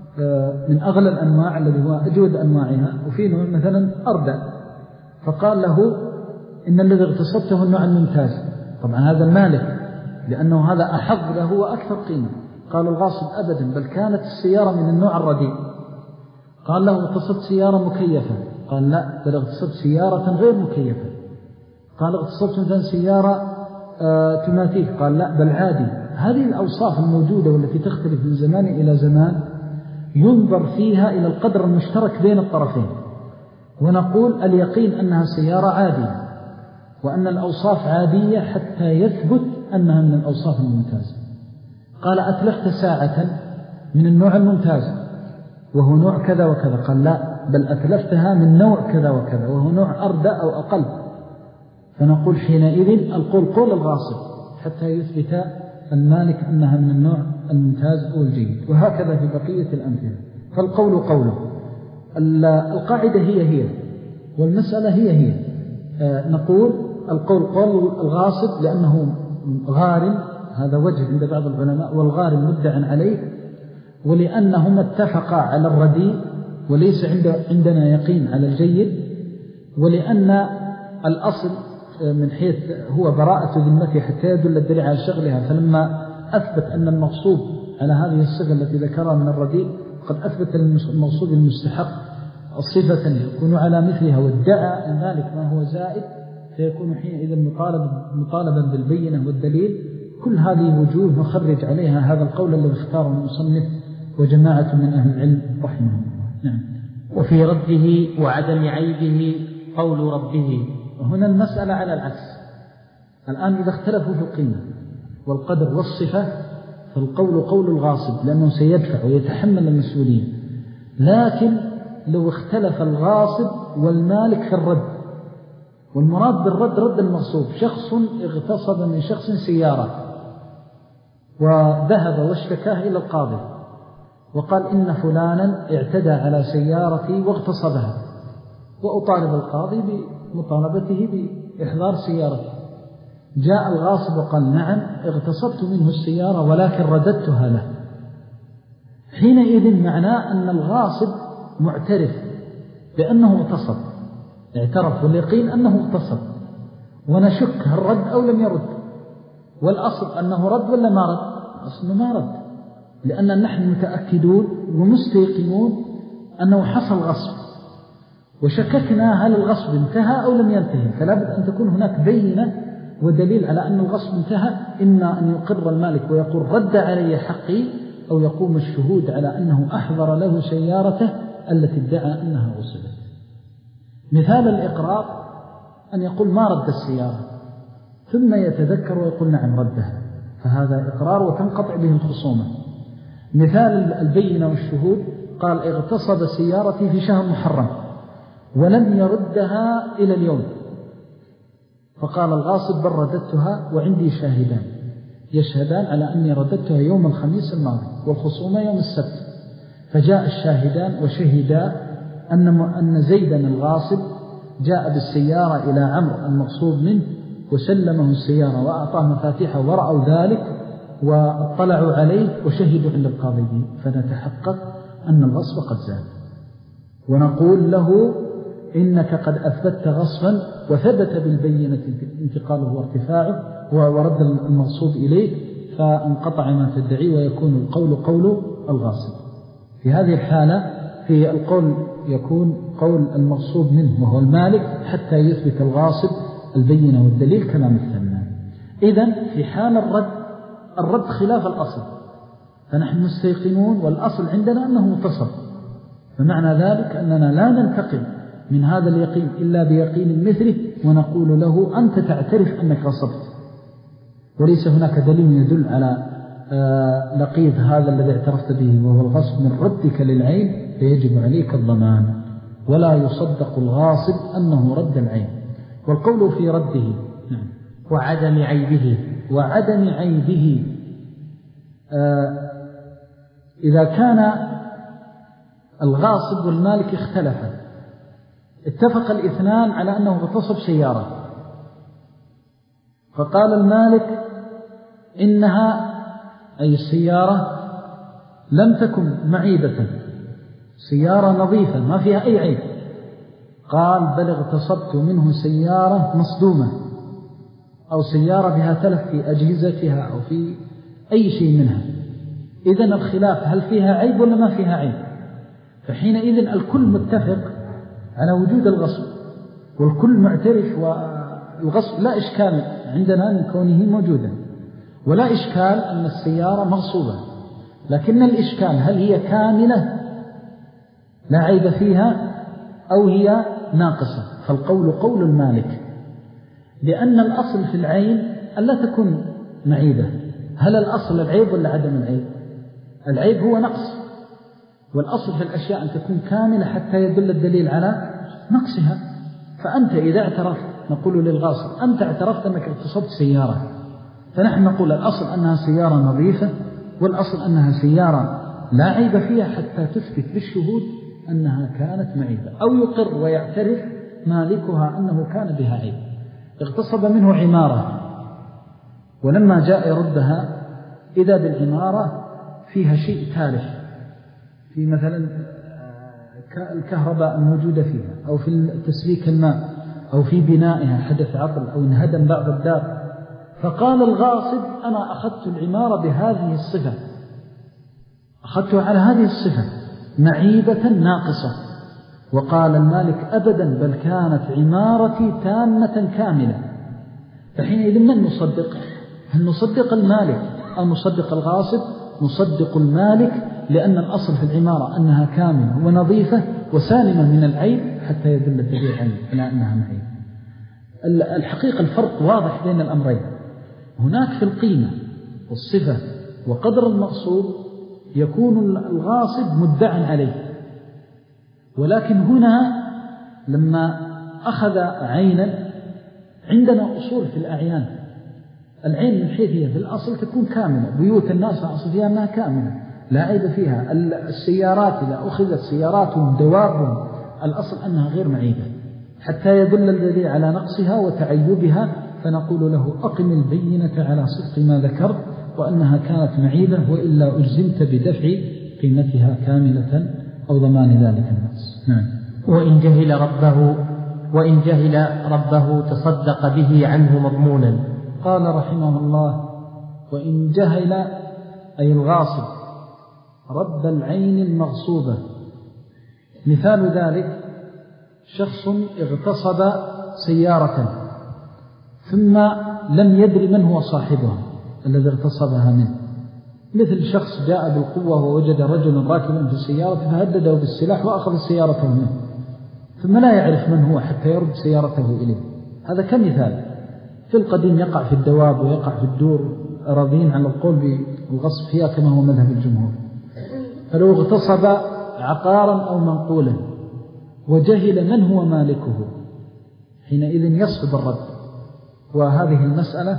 S2: من أغلى الأنواع الذي هو أجود أنواعها، وفي نوع مثلا أردى، فقال له إن الذي اغتصبته النوع الممتاز. طبعا هذا المالك لأنه هذا أحظ له وأكثر قيمة. قال الغاصب أبدا بل كانت السيارة من النوع الرديء. قال له اغتصبت سيارة مكيفة، قال لا بل اغتصبت سيارة غير مكيفة. قال اغتصبت مثلا سيارة آه تماثيل، قال لا بل عادي. هذه الأوصاف الموجودة والتي تختلف من زمان إلى زمان ينظر فيها إلى القدر المشترك بين الطرفين، ونقول اليقين أنها سيارة عادية، وأن الأوصاف عادية حتى يثبت أنها من الأوصاف الممتازة. قال أتلفت ساعة من النوع الممتاز وهو نوع كذا وكذا، قال لا، بل أتلفتها من نوع كذا وكذا وهو نوع أردى أو أقل، فنقول حينئذ القول قول الغاصب حتى يثبت المالك أنها من النوع الممتاز أو الجيد، وهكذا في بقية الأمثلة. فالقول قوله، القاعدة هي هي والمسألة هي هي. نقول القول قول الغاصب لأنه غارم، هذا وجه عند بعض العلماء، والغارم مدعى عليه، ولأنهما اتفقا على الرديء وليس عندنا يقين على الجيد، ولأن الأصل من حيث هو براءة ذمته حتى يدل الدليل على شغلها، فلما أثبت أن المغصوب على هذه الصفة التي ذكرها من الرديء قد أثبت المغصوب المستحق الصفة يكون على مثلها، وادعى المالك ما هو زائد، فيكون حينئذ مطالب مطالبا بالبينة والدليل. كل هذه وجوه نخرج عليها هذا القول الذي اختاره المصنف وجماعة من أهل العلم رحمه الله. نعم.
S1: وفي رده وعدم عيبه قول ربه.
S2: وهنا المسألة على العكس. الآن إذا اختلفوا في القيمة والقدر والصفة فالقول قول الغاصب لأنه سيدفع ويتحمل المسؤولية، لكن لو اختلف الغاصب والمالك في الرد، والمراد بالرد رد المغصوب، شخص اغتصب من شخص سيارة وذهب واشتكاه إلى القاضي وقال إن فلانا اعتدى على سيارتي واغتصبها، وأطالب القاضي بمطالبته بإحضار سيارتي. جاء الغاصب وقال نعم اغتصبت منه السيارة ولكن رددتها له. حينئذ معناه أن الغاصب معترف بأنه اغتصب، اعترف واليقين أنه اغتصب، ونشك هل رد أو لم يرد، والأصل أنه رد ولا ما رد؟ أصله ما رد، لأن نحن متأكدون ومستيقنون أنه حصل غصب، وشككنا هل الغصب انتهى أو لم ينتهي، فلا بد أن تكون هناك بينة ودليل على أن الغصب انتهى، إما أن يقر المالك ويقول رد علي حقي، أو يقوم الشهود على أنه أحضر له سيارته التي ادعى أنها غصبت. مثال الإقرار أن يقول ما رد السيارة ثم يتذكر ويقول نعم ردها، فهذا إقرار وتنقطع به الخصومة. مثال البينة والشهود قال اغتصب سيارتي في شهر محرم ولم يردها إلى اليوم، فقال الغاصب بل رددتها وعندي شاهدان يشهدان على أني رددتها يوم الخميس الماضي والخصومة يوم السبت، فجاء الشاهدان وشهدا أن أن زيدا الغاصب جاء بالسيارة إلى عمرو المغصوب منه وسلمه السيارة وأعطاه مفاتيحه ورأوا ذلك واطلعوا عليه وشهدوا عند القاضي به، فنتحقق أن الغصب قد زال، ونقول له إنك قد أثبت غصبا وثبت بالبينة انتقاله وارتفاعه ورد المغصوب إليه، فانقطع ما تدعي ويكون القول قول الغاصب. في هذه الحالة في القول يكون قول المغصوب منه وهو المالك حتى يثبت الغاصب البينة والدليل كما مثلنا. إذن في حال الرد، الرد خلاف الأصل، فنحن مستيقنون والأصل عندنا أنه متصل، فمعنى ذلك أننا لا ننتقل من هذا اليقين إلا بيقين مثله ونقول له أنت تعترف أنك غصبت، وليس هناك دليل يدل على لقيض هذا الذي اعترفت به وهو الغصب من ردك للعين، فيجب عليك الضمان، ولا يصدق الغاصب أنه رد العين. والقول في رده نعم.
S1: وعدم عيبه.
S2: وعدم عيبه آه إذا كان الغاصب والمالك اختلفا، اتفق الاثنان على أنه اغتصب سيارة، فقال المالك إنها أي السيارة لم تكن معيبة، سيارة نظيفة ما فيها أي عيب، قال بل اغتصبت منه سيارة مصدومة أو سيارة بها تلف في أجهزتها أو في أي شيء منها. إذن الخلاف هل فيها عيب ولا ما فيها عيب، فحينئذ الكل متفق على وجود الغصب والكل معترف، والغصب لا إشكال عندنا من كونه موجودا، ولا إشكال أن السيارة مغصوبة، لكن الإشكال هل هي كاملة لا عيب فيها أو هي ناقصة، فالقول قول المالك. لأن الأصل في العين ألا تكون معيبة. هل الأصل العيب ولا عدم العيب؟ العيب هو نقص، والأصل في الأشياء أن تكون كاملة حتى يدل الدليل على نقصها. فأنت إذا اعترفت، نقول للغاصب أنت اعترفت أنك اغتصبت سيارة، فنحن نقول الأصل أنها سيارة نظيفة، والأصل أنها سيارة لا عيب فيها حتى تثبت بالشهود أنها كانت معيبة، أو يقر ويعترف مالكها أنه كان بها عيب. اغتصب منه عمارة، ولما جاء يردها إذا بالعمارة فيها شيء تالف، في مثلا الكهرباء الموجودة فيها، أو في تسليك الماء، أو في بنائها حدث عطل، أو انهدم بعض الدار. فقال الغاصب أنا أخذت العمارة بهذه الصفة، أخذتها على هذه الصفة معيبة ناقصة. وقال المالك أبدا، بل كانت عمارتي تامة كاملة. فحينئذ من نصدق؟ هل نصدق المالك أو نصدق الغاصب؟ نصدق المالك، لأن الأصل في العمارة أنها كاملة ونظيفة وسالمة من العيب حتى يدل الدليل على أنها معيب. الحقيقة الفرق واضح بين الأمرين. هناك في القيمة والصفة وقدر المقصود يكون الغاصب مدعا عليه، ولكن هنا لما أخذ عينا، عندنا أصول في الأعيان. العين من حيث هي في الأصل تكون كاملة، بيوت الناس أصل فيها أنها كاملة لا عيب فيها. السيارات إذا أخذت سياراتهم دوابهم الأصل أنها غير معيبة حتى يدل الدليل على نقصها وتعيبها، فنقول له أقم البينة على صدق ما ذكرت وأنها كانت معيبة، وإلا أجزمت بدفع قيمتها كاملة أو ضمان ذلك النقص. نعم.
S1: وإن جهل ربه وإن جهل ربه تصدق به عنه مضمونا.
S2: قال رحمه الله: وإن جهل أي الغاصب رب العين المغصوبة. مثال ذلك شخص اغتصب سيارة ثم لم يدري من هو صاحبها الذي اغتصبها منه، مثل شخص جاء بالقوة ووجد رجلا راكبا في السيارة فهدده بالسلاح وأخذ سيارته منه، ثم لا يعرف من هو حتى يرد سيارته إليه. هذا كمثال. في القديم يقع في الدواب ويقع في الدور، راضين على القول بالغصب فيها كما هو مذهب الجمهور. فلو اغتصب عقارا أو منقولا وجهل من هو مالكه حينئذ يصعب الرد. وهذه المسألة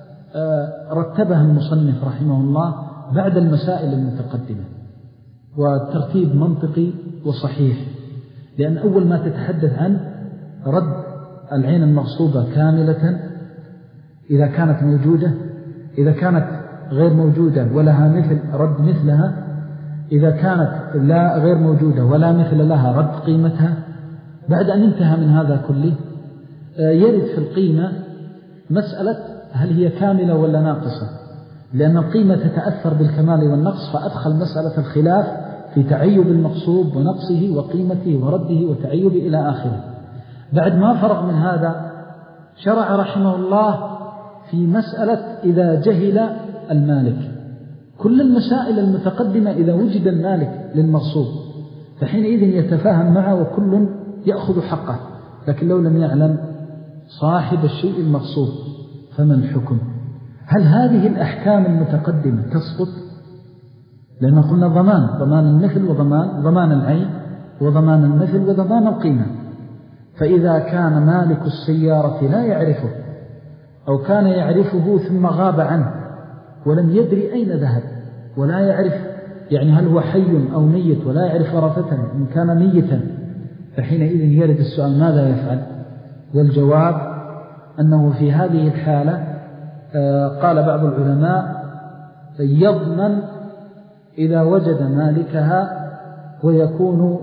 S2: رتبها المصنف رحمه الله بعد المسائل المتقدمة، والترتيب منطقي وصحيح، لأن أول ما تتحدث عن رد العين المغصوبة كاملة إذا كانت موجودة، إذا كانت غير موجودة ولها مثل رد مثلها، إذا كانت لا غير موجودة ولا مثل لها رد قيمتها. بعد أن انتهى من هذا كله يرد في القيمة مسألة هل هي كاملة ولا ناقصة، لأن القيمة تتأثر بالكمال والنقص، فأدخل مسألة الخلاف في تعيب المغصوب ونقصه وقيمته ورده وتعيب إلى آخره. بعد ما فرغ من هذا شرع رحمه الله في مسألة إذا جهل المالك. كل المسائل المتقدمة إذا وجد المالك للمغصوب فحينئذ يتفاهم معه وكل يأخذ حقه، لكن لو لم يعلم صاحب الشيء المغصوب فما الحكم؟ هل هذه الأحكام المتقدمة تسقط؟ لأن قلنا ضمان ضمان المثل وضمان ضمان العين وضمان المثل وضمان القيمة. فإذا كان مالك السيارة لا يعرفه أو كان يعرفه ثم غاب عنه ولم يدري أين ذهب ولا يعرف يعني هل هو حي أو ميت ولا يعرف ورثته، إن كان ميتا فحينئذ يرد السؤال ماذا يفعل؟ والجواب أنه في هذه الحالة قال بعض العلماء يضمن إذا وجد مالكها ويكون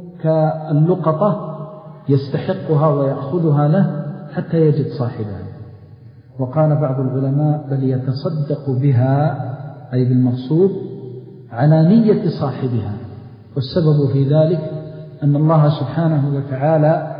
S2: كاللقطة يستحقها ويأخذها له حتى يجد صاحبها. وقال بعض العلماء بل يتصدق بها أي بالمغصوب على نية صاحبها، والسبب في ذلك أن الله سبحانه وتعالى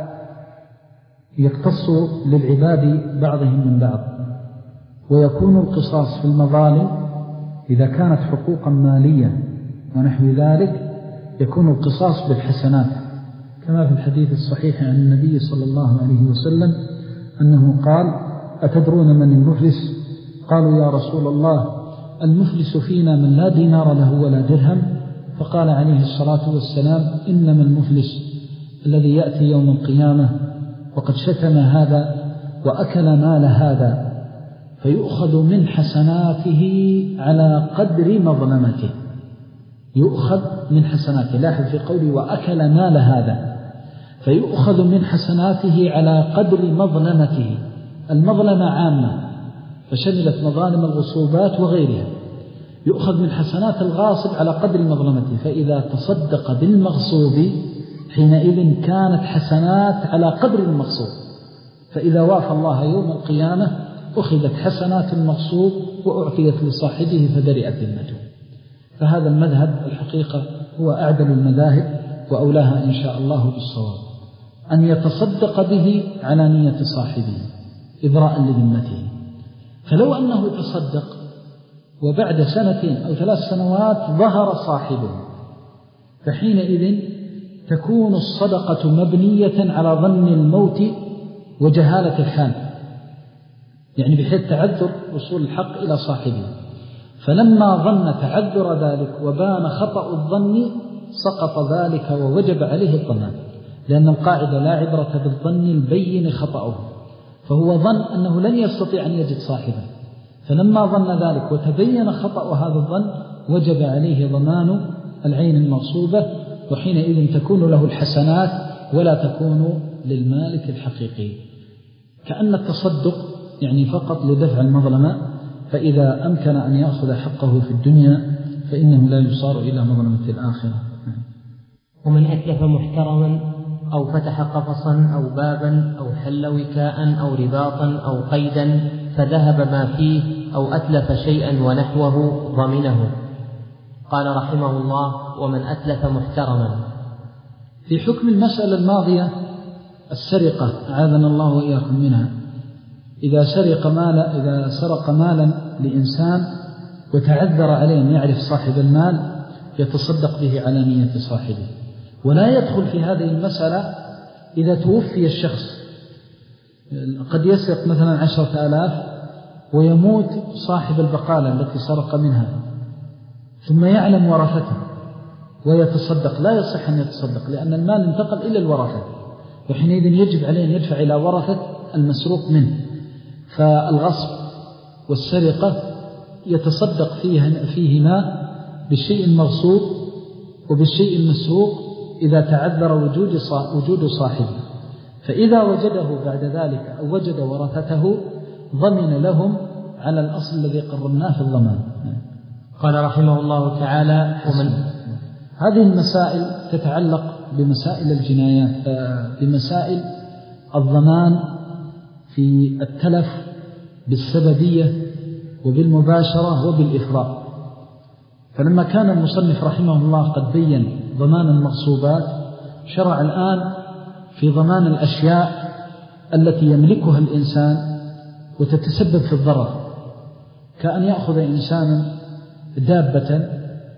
S2: يقتص للعباد بعضهم من بعض، ويكون القصاص في المظالم إذا كانت حقوقا مالية ونحو ذلك يكون القصاص بالحسنات، كما في الحديث الصحيح عن النبي صلى الله عليه وسلم أنه قال أتدرون من المفلس؟ قالوا يا رسول الله المفلس فينا من لا دينار له ولا درهم. فقال عليه الصلاة والسلام إنما المفلس الذي يأتي يوم القيامة وقد شتم هذا وأكل مال هذا فيؤخذ من حسناته على قدر مظلمته. يؤخذ من حسناته، لاحظ في قوله وأكل مال هذا، فيؤخذ من حسناته على قدر مظلمته. المظلمة عامة فشملت مظالم الغصوبات وغيرها. يؤخذ من حسنات الغاصب على قدر مظلمته، فإذا تصدق بالمغصوب حينئذ كانت حسنات على قدر المغصوب، فإذا وافى الله يوم القيامة أخذت حسنات المغصوب وأعطيت لصاحبه فبرئت ذمته. فهذا المذهب الحقيقة هو أعدل المذاهب وأولاها إن شاء الله بالصواب، أن يتصدق به على نية صاحبه إبراء لذمته. فلو أنه تصدق وبعد سنتين أو ثلاث سنوات ظهر صاحبه، فحينئذ تكون الصدقة مبنية على ظن الموت وجهالة الحال، يعني بحيث تعذر وصول الحق إلى صاحبه. فلما ظن تعذر ذلك وبان خطأ الظن سقط ذلك ووجب عليه الضمان، لأن القاعدة لا عبرة بالظن البين خطأه، فهو ظن أنه لن يستطيع أن يجد صاحبه، فلما ظن ذلك وتبين خطأ هذا الظن وجب عليه ضمان العين المغصوبة، وحينئذ تكون له الحسنات ولا تكون للمالك الحقيقي. كأن التصدق يعني فقط لدفع المظلمة، فإذا أمكن أن يأخذ حقه في الدنيا فإنه لا يصار إلى مظلمة الآخرة.
S1: ومن أتلف محترما أو فتح قفصا أو بابا أو حل وكاء أو رباطا أو قيدا فذهب ما فيه أو أتلف شيئا ونحوه ضمنه. قال رحمه الله: ومن أتلف محترما.
S2: في حكم المسألة الماضية السرقة أعاذنا الله وإياكم منها، إذا سرق مالا إذا سرق مالا لإنسان وتعذر عليه أن يعرف صاحب المال يتصدق به على نية صاحبه. ولا يدخل في هذه المسألة إذا توفي الشخص، قد يسرق مثلا عشرة آلاف ويموت صاحب البقالة التي سرق منها، ثم يعلم ورثته ويتصدق، لا يصح أن يتصدق لأن المال انتقل إلى الورثة، وحينئذ يجب عليه أن يدفع إلى ورثة المسروق منه. فالغصب والسرقة يتصدق فيهما بالشيء المغصوب وبالشيء المسروق إذا تعذر وجود صاحبه، فإذا وجده بعد ذلك أو وجد ورثته ضمن لهم على الأصل الذي قررناه في الضمان.
S1: قال رحمه الله تعالى: ومن
S2: هذه المسائل تتعلق بمسائل الجنايات، بمسائل الضمان في التلف بالسببية وبالمباشرة وبالإفراط. فلما كان المصنف رحمه الله قد بين ضمان المغصوبات، شرع الآن في ضمان الأشياء التي يملكها الإنسان وتتسبب في الضرر، كأن يأخذ إنسان دابة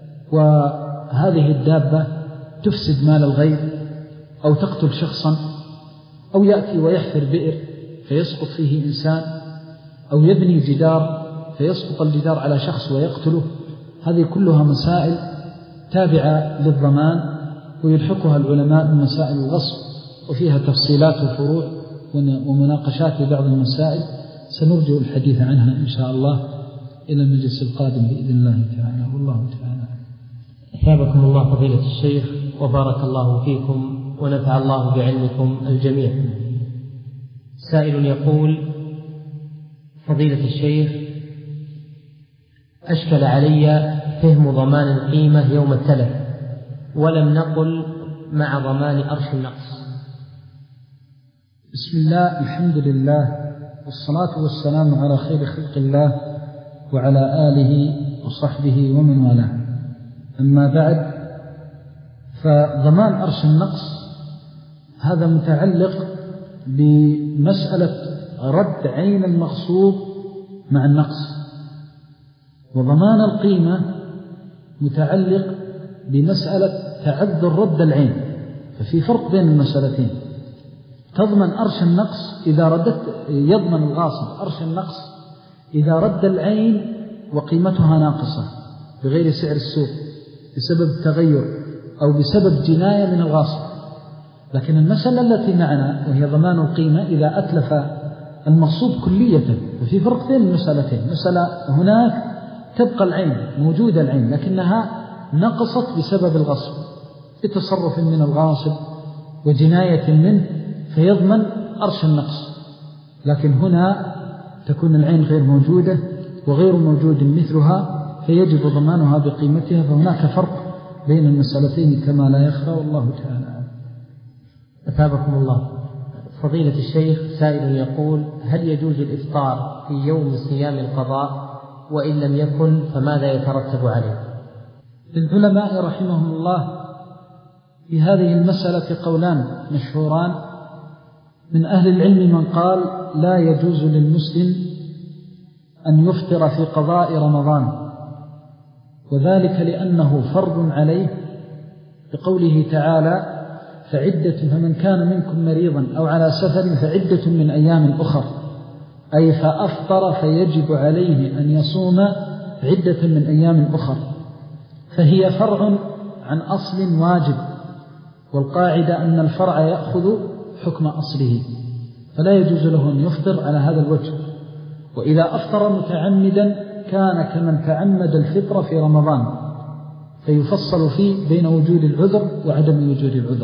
S2: وهذه الدابة تفسد مال الغير أو تقتل شخصا، أو يأتي ويحفر بئر فيسقط فيه إنسان، أو يبني جدار فيسقط الجدار على شخص ويقتله. هذه كلها مسائل تابعة للضمان ويلحقها العلماء من مسائل الغصب، وفيها تفصيلات وفروع ومناقشات في بعض المسائل سنرجع الحديث عنها إن شاء الله إلى المجلس القادم بإذن الله تعالى. والله تعالى.
S1: أثابكم الله فضيلة الشيخ وبارك الله فيكم ونفع الله بعلمكم الجميع. سائل يقول: فضيلة الشيخ، أشكل علي فهم ضمان القيمة يوم التلف ولم نقل مع ضمان أرش النقص.
S2: بسم الله، الحمد لله، والصلاة والسلام على خير خلق الله وعلى آله وصحبه ومن والاه. أما بعد، فضمان أرش النقص هذا متعلق بمسألة رد عين المغصوب مع النقص، وضمان القيمة متعلق بمسألة تعذر رد العين، ففي فرق بين المسألتين. تضمن أرش النقص إذا ردت، يضمن الغاصب أرش النقص إذا رد العين وقيمتها ناقصة بغير سعر السوق بسبب التغير أو بسبب جناية من الغاصب. لكن المسألة التي معنا وهي ضمان القيمة إذا أتلف المغصوب كلية، وفي فرق بين المسألتين. مسألة هناك تبقى العين موجودة العين لكنها نقصت بسبب الغصب بتصرف من الغاصب وجناية منه فيضمن أرش النقص. لكن هنا تكون العين غير موجودة وغير موجود مثلها فيجب ضمانها بقيمتها. فهناك فرق بين المسألتين كما لا يخفى، والله تعالى.
S1: أثابكم الله. فضيلة الشيخ، سائل يقول: هل يجوز الإفطار في يوم صيام القضاء؟ وإن لم يكن فماذا يترتب عليه؟
S2: للعلماء رحمهم الله في هذه المسألة قولان مشهوران. من أهل العلم من قال لا يجوز للمسلم أن يفطر في قضاء رمضان، وذلك لأنه فرض عليه بقوله تعالى: فعدة فمن كان منكم مريضا أو على سفر فعدة من أيام أخر، أي فأفطر فيجب عليه أن يصوم عدة من أيام أخر، فهي فرع عن أصل واجب، والقاعدة أن الفرع يأخذ حكم أصله، فلا يجوز له أن يفطر على هذا الوجه. وإذا أفطر متعمدا كان كمن تعمد الفطر في رمضان، فيفصل فيه بين وجود العذر وعدم وجود العذر.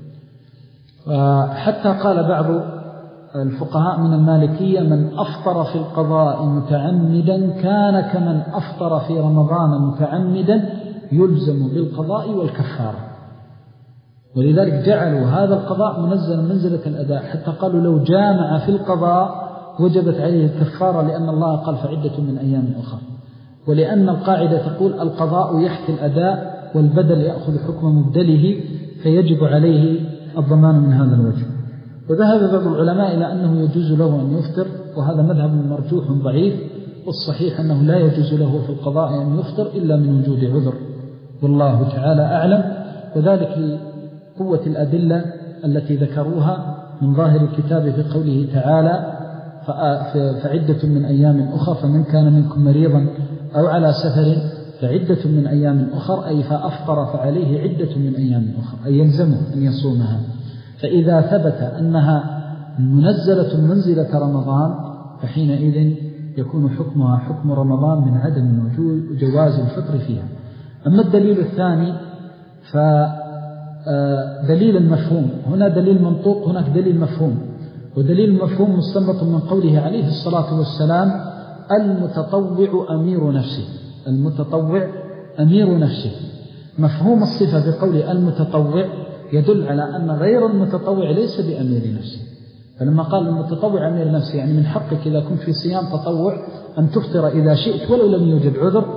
S2: حتى قال بعض الفقهاء من المالكية: من أفطر في القضاء متعمدا كان كمن أفطر في رمضان متعمدا يلزم بالقضاء والكفارة. ولذلك جعلوا هذا القضاء منزل منزلة الأداء، حتى قالوا لو جامع في القضاء وجبت عليه الكفارة، لأن الله قال فعدة من أيام أخرى، ولأن القاعدة تقول القضاء يحكي الأداء والبدل يأخذ حكم مبدله، فيجب عليه الضمان من هذا الوجه. وذهب بعض العلماء إلى أنه يجوز له أن يفطر، وهذا مذهب مرجوح ضعيف، والصحيح أنه لا يجوز له في القضاء أن يفطر إلا من وجود عذر، والله تعالى أعلم. وذلك لقوة الأدلة التي ذكروها من ظاهر الكتاب في قوله تعالى: فعدة من أيام أخرى، فمن كان منكم مريضا أو على سفر فعدة من أيام أخرى، أي فأفطر فعليه عدة من أيام أخرى، أي يلزمه أن يصومها. فإذا ثبت أنها منزلة منزلة رمضان فحينئذ يكون حكمها حكم رمضان من عدم وجود جواز الفطر فيها. أما الدليل الثاني فدليل المفهوم، هنا دليل منطوق، هناك دليل مفهوم. ودليل المفهوم مستنبط من قوله عليه الصلاة والسلام: المتطوع أمير نفسه. المتطوع أمير نفسه. مفهوم الصفة بقول المتطوع يدل على أن غير المتطوع ليس بأمير نفسه. فلما قال المتطوع أمير نفسه يعني من حقك إذا كنت في صيام تطوع أن تفطر إذا شئت ولو لم يوجد عذر،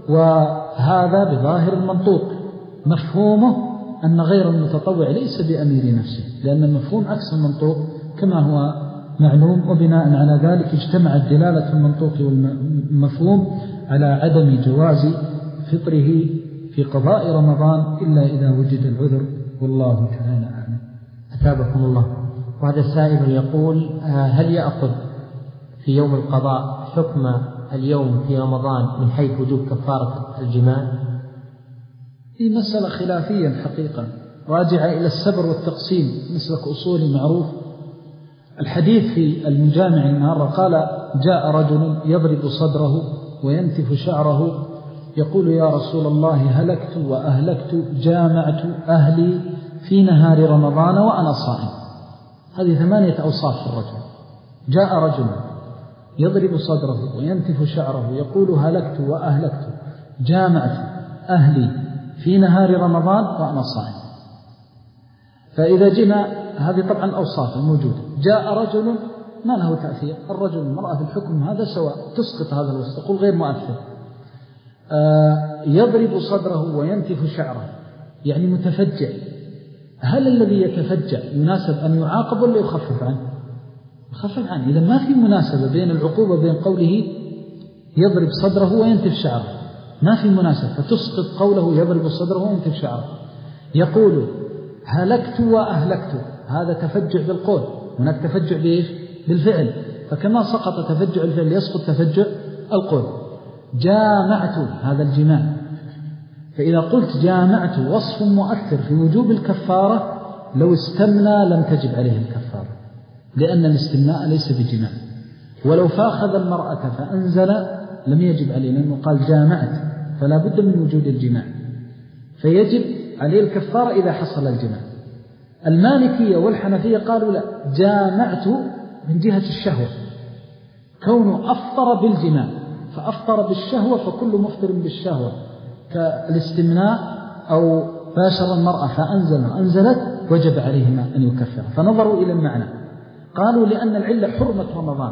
S2: وهذا بظاهر المنطوق. مفهومه أن غير المتطوع ليس بأمير نفسه، لأن المفهوم عكس المنطوق كما هو معلوم. وبناء على ذلك اجتمعت دلالة المنطوق والمفهوم على عدم جواز فطره في قضاء رمضان إلا إذا وجد العذر، والله تعالى أعلم.
S1: أثابكم الله. وهذا السائل يقول: هل يأخذ في يوم القضاء حكم اليوم في رمضان من حيث وجوب كفارة الجماع؟
S2: في مسألة خلافية الحقيقة راجعة إلى السبر والتقسيم، مسلك أصولي معروف. الحديث في المجامع النهار قال: جاء رجل يضرب صدره وينتف شعره يقول: يا رسول الله هلكت وأهلكت، جامعت أهلي في نهار رمضان وأنا صائم. هذه ثمانية أوصاف في الرجل. جاء رجل يضرب صدره وينتف شعره يقول: هلكت وأهلكت، جامعت أهلي في نهار رمضان وأنا صائم. فإذا جينا هذه طبعا أوصاف موجودة. جاء رجل ما له تأثير، الرجل والمرأة في الحكم هذا سواء، تسقط هذا الوصف، تقول غير مؤثر. آه يضرب صدره وينتف شعره يعني متفجع. هل الذي يتفجع يناسب أن يعاقب ولا يخفف عنه؟ يخفف عنه. إذا ما في مناسبة بين العقوبة بين قوله يضرب صدره وينتف شعره، ما في مناسبة، فتسقط قوله يضرب صدره وينتف شعره. يقول: هلكت وأهلكت، هذا تفجع بالقول، هناك تفجع بإيش؟ بالفعل، فكما سقط تفجع الفعل يسقط تفجع القول. جامعت هذا الجماع، فإذا قلت جامعت وصف مؤثر في وجوب الكفارة لو استمنى لم تجب عليه الكفارة، لأن الاستمناء ليس بجماع. ولو فاخذ المرأة فأنزل لم يجب عليه، لأنه قال جامعت، فلا بد من وجود الجماع، فيجب عليه الكفارة إذا حصل الجماع. المالكية والحنفية قالوا لا، جامعت من جهة الشهوة، كونه أفطر بالجماع، فأفطر بالشهوة فكل مفطر بالشهوة كالاستمناء أو باشر المرأة فأنزل وأنزلت وجب عليهما أن يكفر. فنظروا إلى المعنى، قالوا لأن العلة حرمة رمضان،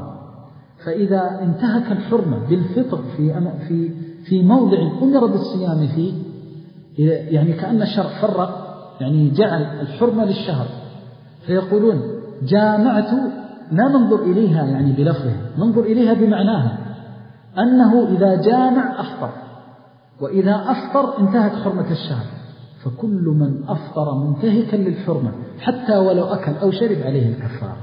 S2: فإذا انتهك الحرمة بالفطر في في في موضع أمر بالصيام فيه، يعني كأن الشرع فرق، يعني جعل الحرمة للشهر، فيقولون جامعت لا ننظر إليها يعني بلفظها، ننظر إليها بمعناها، أنه إذا جامع أفطر، وإذا أفطر انتهت حرمة الشهر، فكل من أفطر منتهكا للحرمة حتى ولو أكل أو شرب عليه الكفارة.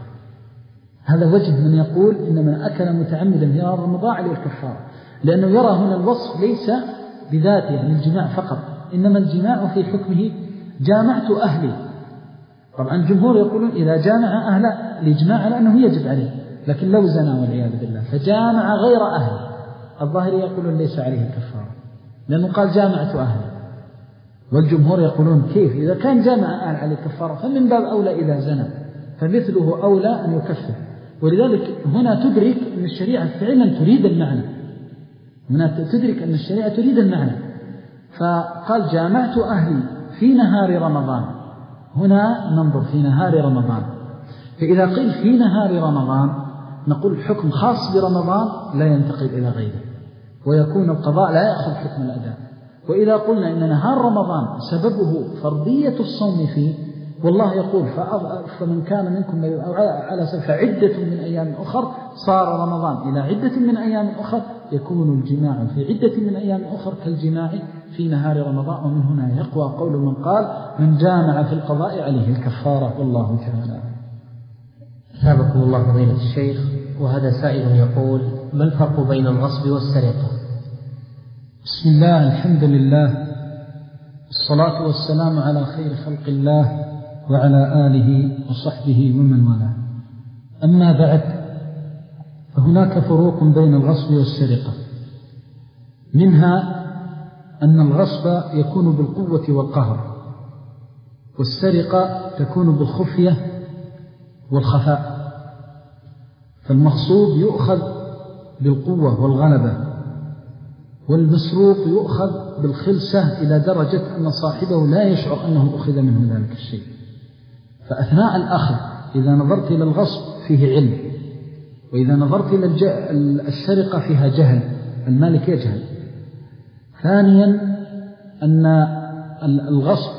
S2: هذا وجه من يقول إن من أكل متعمدا في رمضان عليه الكفارة، لأنه يرى هنا الوصف ليس بذاته يعني الجماع فقط، إنما الجماع في حكمه جامعت أهلي. طبعا الجمهور يقولون إذا جامع أهل الإجماع لأنه يجب عليه، لكن لو زنا والعياذ بالله فجامع غير أهل، الظاهر يقولون ليس عليه الكفارة، لأنه قال جامعت أهلي. والجمهور يقولون كيف إذا كان جامع أهل عليه الكفارة فمن باب أولى إذا زنا، فمثله أولى أن يكفر. ولذلك هنا تدرك أن الشريعة فعلا تريد المعنى، هنا تدرك أن الشريعة تريد المعنى، فقال جامعت أهلي في نهار رمضان، هنا ننظر في نهار رمضان. فإذا قيل في نهار رمضان نقول حكم خاص برمضان لا ينتقل إلى غيره، ويكون القضاء لا يأخذ حكم الأداء. وإذا قلنا إن نهار رمضان سببه فرضية الصوم فيه، والله يقول فمن كان منكم على سفر فعدة من أيام أخر، صار رمضان إلى عدة من أيام أخر، يكون الجماع في عدة من أيام أخر كالجماع في نهار رمضان. ومن هنا يقوى قول من قال من جامع في القضاء عليه الكفارة، والله تعالى.
S1: ثابكم الله فضيلة الشيخ. وهذا سائل يقول ما الفرق بين الغصب والسرقة؟
S2: بسم الله، الحمد لله، الصلاة والسلام على خير خلق الله وعلى آله وصحبه ومن والاه. أما بعد، فهناك فروق بين الغصب والسرقة، منها أن الغصب يكون بالقوة والقهر، والسرقة تكون بالخفية والخفاء. فالمغصوب يؤخذ بالقوة والغلبة، والمسروق يؤخذ بالخلسة إلى درجة أن صاحبه لا يشعر أنه أخذ منه ذلك الشيء. فأثناء الأخذ إذا نظرت إلى الغصب فيه علم، وإذا نظرت إلى السرقة فيها جهل، المالك يجهل. ثانيا أن الغصب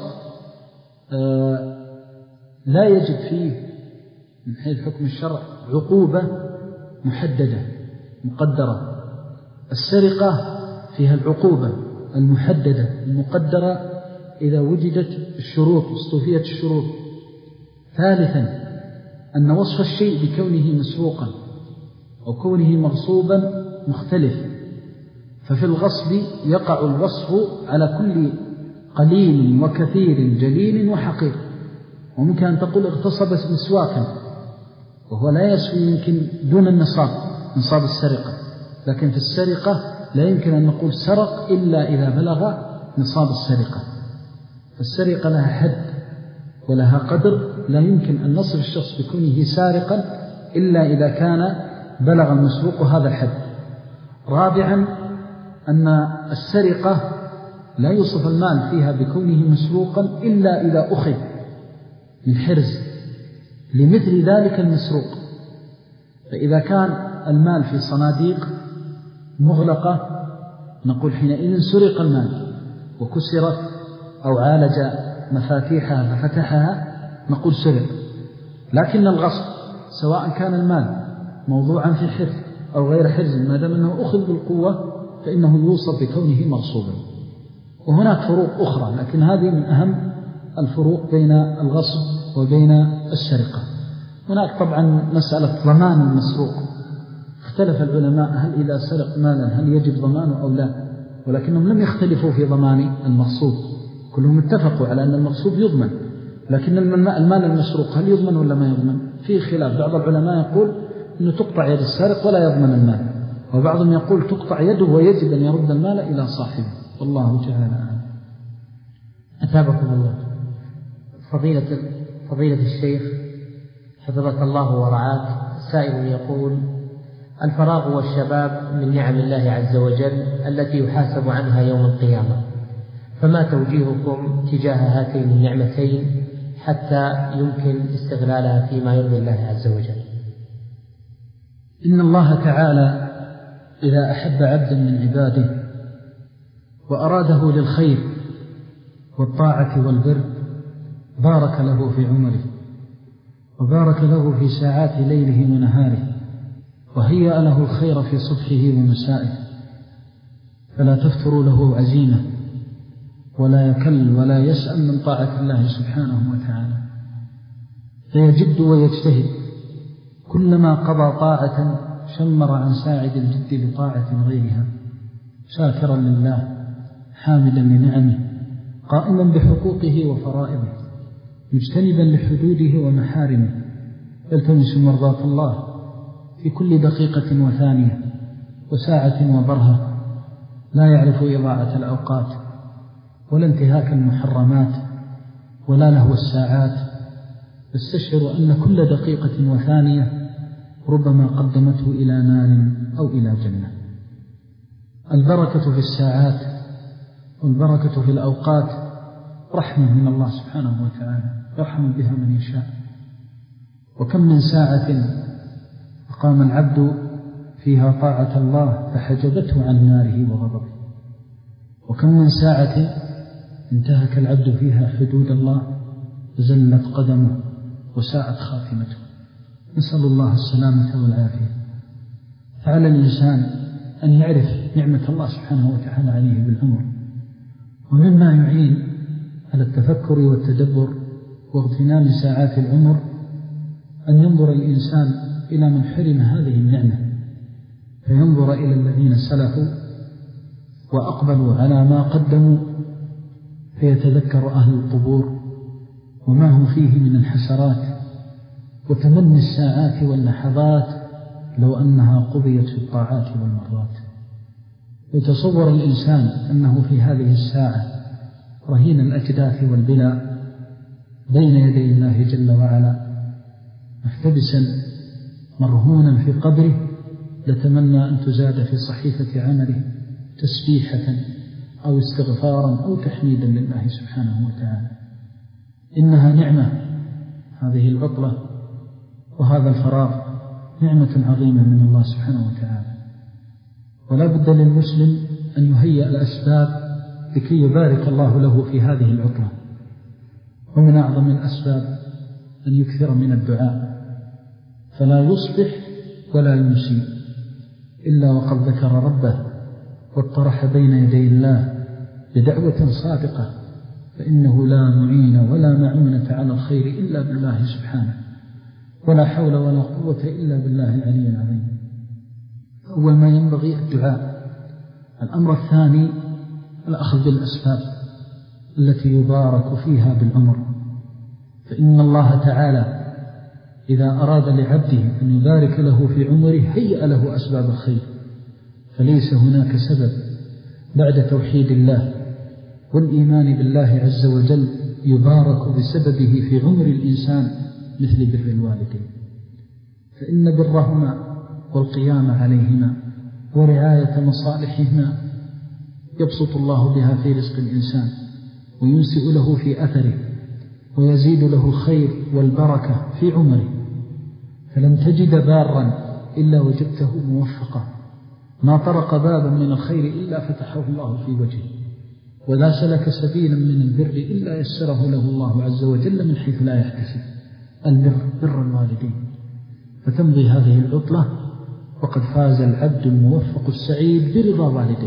S2: لا يجب فيه من حيث حكم الشرع عقوبة محددة مقدرة. السرقة فيها العقوبة المحددة المقدرة إذا وجدت الشروط واستوفيت الشروط. ثالثا أن وصف الشيء بكونه مسروقا أو كونه مغصوبا مختلف، ففي الغصب يقع الوصف على كل قليل وكثير جليل وحقير. وممكن أن تقول اغتصب مسواكا وهو لا يسوي يمكن دون النصاب، نصاب السرقة، لكن في السرقة لا يمكن أن نقول سرق إلا إذا بلغ نصاب السرقة. فالسرقة لها حد ولها قدر، لا يمكن أن نصف الشخص بكونه سارقا إلا إذا كان بلغ المسروق هذا الحد. رابعا أن السرقة لا يوصف المال فيها بكونه مسروقا إلا إذا أخذ من حرز لمثل ذلك المسروق. فإذا كان المال في صناديق مغلقة نقول حينئذ سرق المال وكسرت أو عالج مفاتيحها ففتحها نقول سرق. لكن الغصب سواء كان المال موضوعا في حرز أو غير حرز ما دام أنه أخذ بالقوة فإنه يوصف بكونه مغصوبا. وهناك فروق أخرى، لكن هذه من أهم الفروق بين الغصب وبين السرقة. هناك طبعا مسألة ضمان المسروق، اختلف العلماء هل إذا سرق مالا هل يجب ضمانه أو لا، ولكنهم لم يختلفوا في ضمان المغصوب، كلهم اتفقوا على أن المغصوب يضمن، لكن المال المسروق هل يضمن ولا ما يضمن؟ فيه خلاف. بعض العلماء يقول أنه تقطع يد السارق ولا يضمن المال، وبعضهم يقول تقطع يده ويجب أن يرد المال إلى صاحبه، والله تعالى أعلم.
S1: أثابكم الله. فضيلة, فضيلة الشيخ حفظك الله ورعاك، سائل يقول: الفراغ والشباب من نعم الله عز وجل التي يحاسب عنها يوم القيامة، فما توجيهكم تجاه هاتين النعمتين حتى يمكن استغلالها فيما يرضي الله عز وجل؟
S2: إن الله تعالى إذا أحب عبدا من عباده وأراده للخير والطاعة والبر بارك له في عمره، وبارك له في ساعات ليله ونهاره، وهيأ له الخير في صبحه ومسائه، فلا تفتر له عزيمة ولا يكل ولا يسأم من طاعة الله سبحانه وتعالى، فيجد ويجتهد، كلما قضى طاعة شمر عن ساعد الجد لطاعة غيرها، شاكرا لله حامدا لنعمه، قائما بحقوقه وفرائضه، مجتنبا لحدوده ومحارمه، يلتمس مرضاة الله في كل دقيقة وثانية وساعة وبرهة، لا يعرف إضاعة الأوقات ولا انتهاك المحرمات ولا لهو الساعات، يستشعر أن كل دقيقة وثانية ربما قدمته إلى نار أو إلى جنة. البركة في الساعات والبركة في الأوقات رحمة من الله سبحانه وتعالى يرحم بها من يشاء. وكم من ساعة قام العبد فيها طاعة الله فحجبته عن ناره وغضبه، وكم من ساعة انتهك العبد فيها حدود الله وزلت قدمه وساءت خاتمته، نسأل الله السلامة والعافية. فعلى الإنسان أن يعرف نعمة الله سبحانه وتعالى عليه بالعمر، ومما يعين على التفكر والتدبر واغتنام ساعات العمر أن ينظر الإنسان إلى من حرم هذه النعمة، فينظر إلى الذين سلفوا وأقبلوا على ما قدموا، فيتذكر أهل القبور وما هم فيه من الحسرات وتمني الساعات واللحظات لو أنها قضيت في الطاعات والمرات. يتصور الإنسان أنه في هذه الساعة رهين الأجداث والبلاء بين يدي الله جل وعلا، محتبسا مرهونا في قبره، لتمنى أن تزاد في صحيفة عمله تسبيحة أو استغفارا أو تحميدا لله سبحانه وتعالى. إنها نعمة، هذه العطلة وهذا الفراغ نعمة عظيمة من الله سبحانه وتعالى، ولا بد للمسلم أن يهيئ الأسباب لكي يبارك الله له في هذه العطلة. ومن أعظم الأسباب أن يكثر من الدعاء، فلا يصبح ولا يمسي إلا وقد ذكر ربه واطرح بين يدي الله بدعوة صادقة، فإنه لا معين ولا معونة على الخير إلا بالله سبحانه، ولا حول ولا قوة إلا بالله العلي العظيم. أول ما ينبغي الدعاء. الأمر الثاني الأخذ بالأسباب التي يبارك فيها بالعمر، فإن الله تعالى إذا أراد لعبده أن يبارك له في عمره هيأ له أسباب الخير، فليس هناك سبب بعد توحيد الله والإيمان بالله عز وجل يبارك بسببه في عمر الإنسان مثل بر الوالدين، فإن برهما والقيام عليهما ورعاية مصالحهما يبسط الله بها في رزق الإنسان وينسئ له في أثره ويزيد له الخير والبركة في عمره. فلم تجد بارا إلا وجدته موفقا، ما طرق بابا من الخير إلا فتحه الله في وجهه، ولا سلك سبيلا من البر إلا يسره له الله عز وجل من حيث لا يحتسب. البر بر الوالدين. فتمضي هذه العطلة وقد فاز العبد الموفق السعيد برضا والديه.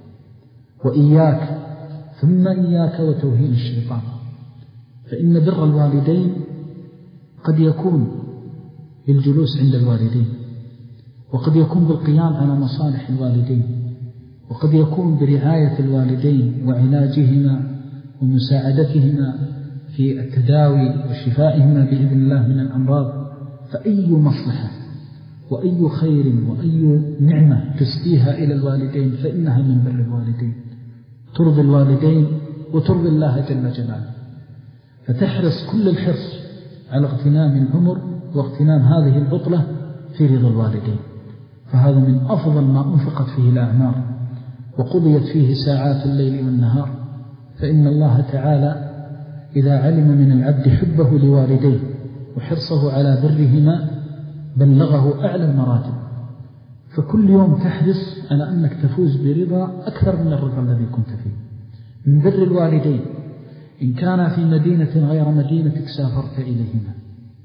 S2: وإياك ثم إياك وتوهين الشيطان، فإن بر الوالدين قد يكون بالجلوس عند الوالدين، وقد يكون بالقيام على مصالح الوالدين، وقد يكون برعاية الوالدين وعلاجهما ومساعدتهما في التداوي وشفائهما بإذن الله من الأمراض. فأي مصلحة وأي خير وأي نعمة تسديها إلى الوالدين فإنها من بر الوالدين، ترضي الوالدين وترضي الله جل جلاله، فتحرص كل الحرص على اغتنام العمر واغتنام هذه البطلة في رضا الوالدين. فهذا من أفضل ما أنفقت فيه الأعمار وقضيت فيه ساعات الليل والنهار. فإن الله تعالى إذا علم من العبد حبه لوالديه وحرصه على برهما بلغه أعلى المراتب، فكل يوم تحرص على أنك تفوز برضا أكثر من الرضا الذي كنت فيه. من بر الوالدين إن كان في مدينة غير مدينتك سافرت إليهما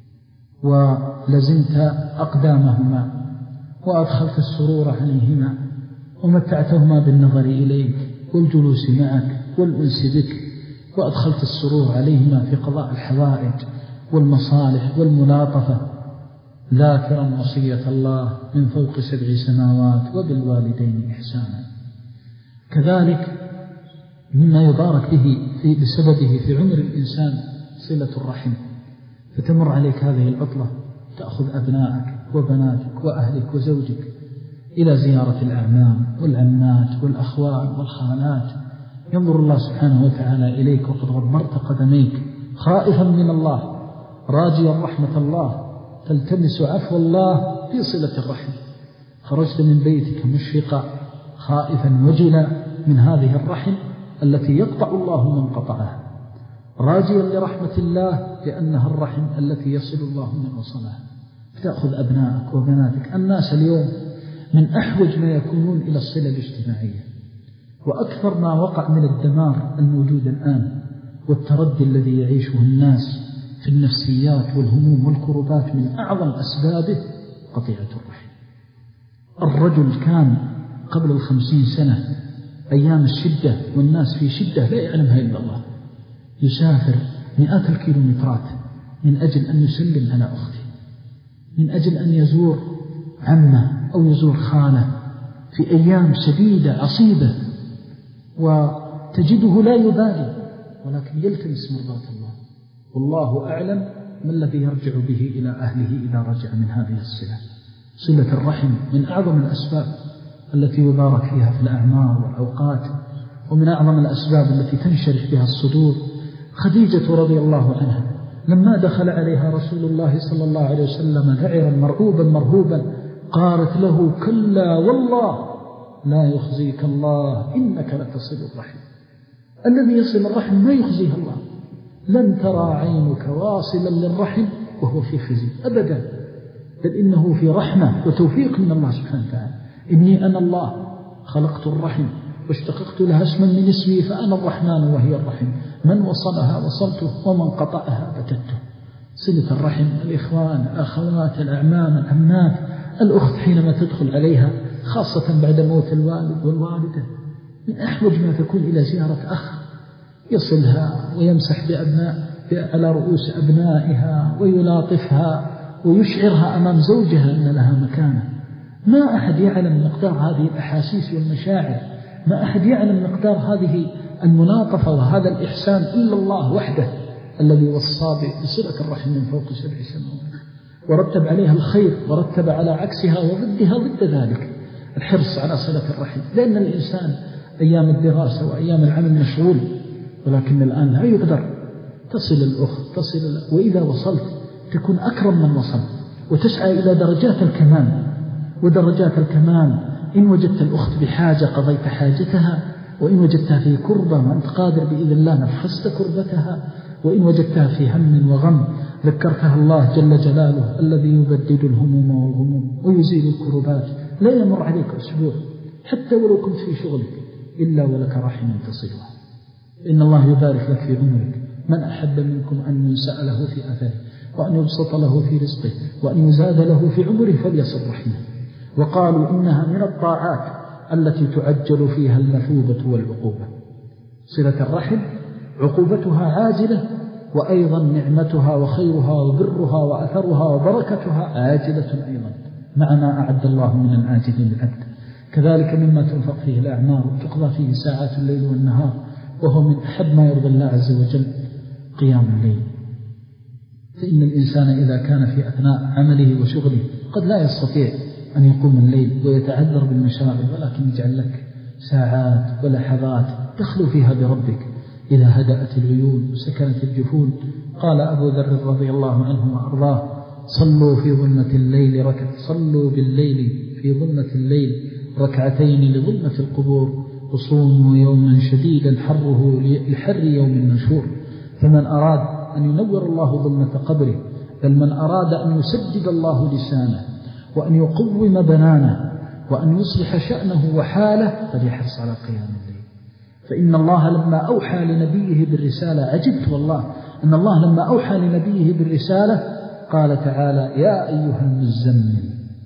S2: ولزمت أقدامهما وأدخلت السرور عليهما ومتعتهما بالنظر إليك والجلوس معك والأنس بك، وأدخلت السرور عليهما في قضاء الحوائج والمصالح والملاطفة، ذاكرا وصية الله من فوق سبع سماوات وبالوالدين إحسانا. كذلك مما يبارك به في بسببه في عمر الإنسان صلة الرحم، فتمر عليك هذه العطلة تأخذ أبنائك وبناتك وأهلك وزوجك إلى زيارة الأعمام والعمات والأخوال والخالات، ينظر الله سبحانه وتعالى إليك وقد غمرت قدميك خائفا من الله راجيا رحمة الله تلتمس عفو الله في صلة الرحم. خرجت من بيتك مشفقا خائفا وجلا من هذه الرحم التي يقطع الله من قطعها، راجيا لرحمة الله لأنها الرحم التي يصل الله من وصلها. فتأخذ أبنائك وبناتك. الناس اليوم من أحوج ما يكونون إلى الصلة الاجتماعية، وأكثر ما وقع من الدمار الموجود الآن والتردي الذي يعيشه الناس في النفسيات والهموم والكربات من أعظم أسبابه قطيعة الرحم. الرجل كان قبل الخمسين سنة أيام الشدة والناس في شدة لا يعلمها إلا الله يسافر مئات الكيلومترات من أجل أن يسلم على أخته، من أجل أن يزور عمه أو يزور خاله في أيام شديدة عصيبة، وتجده لا يبالي ولكن يلتمس مرضاة الله. والله أعلم ما الذي يرجع به إلى أهله إذا رجع من هذه الصلة. صلة الرحم من أعظم الأسباب التي يبارك فيها في الأعمار والأوقات، ومن أعظم الأسباب التي تنشرح بها الصدور. خديجة رضي الله عنها لما دخل عليها رسول الله صلى الله عليه وسلم ذعرا مرعوبا مرهوبا قالت له كلا والله لا يخزيك الله إنك لتصل الرحم. الذي يصل الرحم ما يخزيه الله. لن ترى عينك واصلا للرحم وهو في خزي أبدا، بل إنه في رحمة وتوفيق من الله سبحانه وتعالى. إني أنا الله خلقت الرحم واشتققت لها اسما من اسمي فأنا الرحمن وهي الرحم، من وصلها وصلته ومن قطعها بتته. صلة الرحم، الإخوان، الأخوات، الأعمام، العمات، الأخت حينما تدخل عليها خاصة بعد موت الوالد والوالدة من أحوج ما تكون إلى زيارة أخ يصلها ويمسح بأبناء على رؤوس أبنائها ويلاطفها ويشعرها أمام زوجها أن لها مكانة. ما أحد يعلم مقدار هذه الأحاسيس والمشاعر، ما أحد يعلم مقدار هذه الملاطفة وهذا الإحسان إلا الله وحده الذي وصى بصلة الرحم من فوق سبع سماوات ورتب عليها الخير ورتب على عكسها وضدها ضد ذلك الحرص على صلة الرحم. لأن الإنسان أيام الدراسة وأيام العمل مشغول، ولكن الآن لا يقدر تصل الأخت تصل الأخ، وإذا وصلت تكون أكرم من وصل وتسعى إلى درجات الكمال. ودرجات الكمال إن وجدت الأخت بحاجة قضيت حاجتها، وإن وجدتها في كربة وأنت قادر بإذن الله نفست كربتها، وإن وجدتها في هم وغم ذكرتها الله جل جلاله الذي يبدد الهموم والغموم ويزيل الكربات. لا يمر عليك أسبوع حتى ولو كنت في شغلك إلا ولك رحم تصلها. إن الله يبارك لك في عمرك. من أحب منكم أن ينسأ له في أثره وأن يبسط له في رزقه وأن يزاد له في عمره فليصل رحمه. وقالوا إنها من الطاعات التي تعجل فيها المثوبة والعقوبة. صلة الرحم عقوبتها عاجلة وأيضا نعمتها وخيرها وبرها وأثرها وبركتها عاجلة أيضا مع ما أعد الله من العاجل للعبد. كذلك مما تنفق فيه الأعمار وتقضى فيه ساعات الليل والنهار، وهو من أحب ما يرضي الله عز وجل قيام الليل. فإن الإنسان إذا كان في أثناء عمله وشغله قد لا يستطيع أن يقوم الليل ويتعذر بالمشاغل، ولكن يجعل لك ساعات ولحظات تخلو فيها بربك. إذا هدأت العيون وسكنت الجفون، قال أبو ذر رضي الله عنه وأرضاه: صلوا في ظلمة الليل ركعة صلوا بالليل في ظلمة الليل ركعتين لظلمة القبور، وصوموا يوما شديدا حره لحر يوم النشور. فمن أراد أن ينور الله ظلمة قبره، بل من أراد أن يسدد الله لسانه وأن يقوم بنانه وأن يصلح شأنه وحاله، فليحرص على قيام الليل. فإن الله لما أوحى لنبيه بالرسالة، عجبت والله أن الله لما أوحى لنبيه بالرسالة قال تعالى: يا أيها المزمل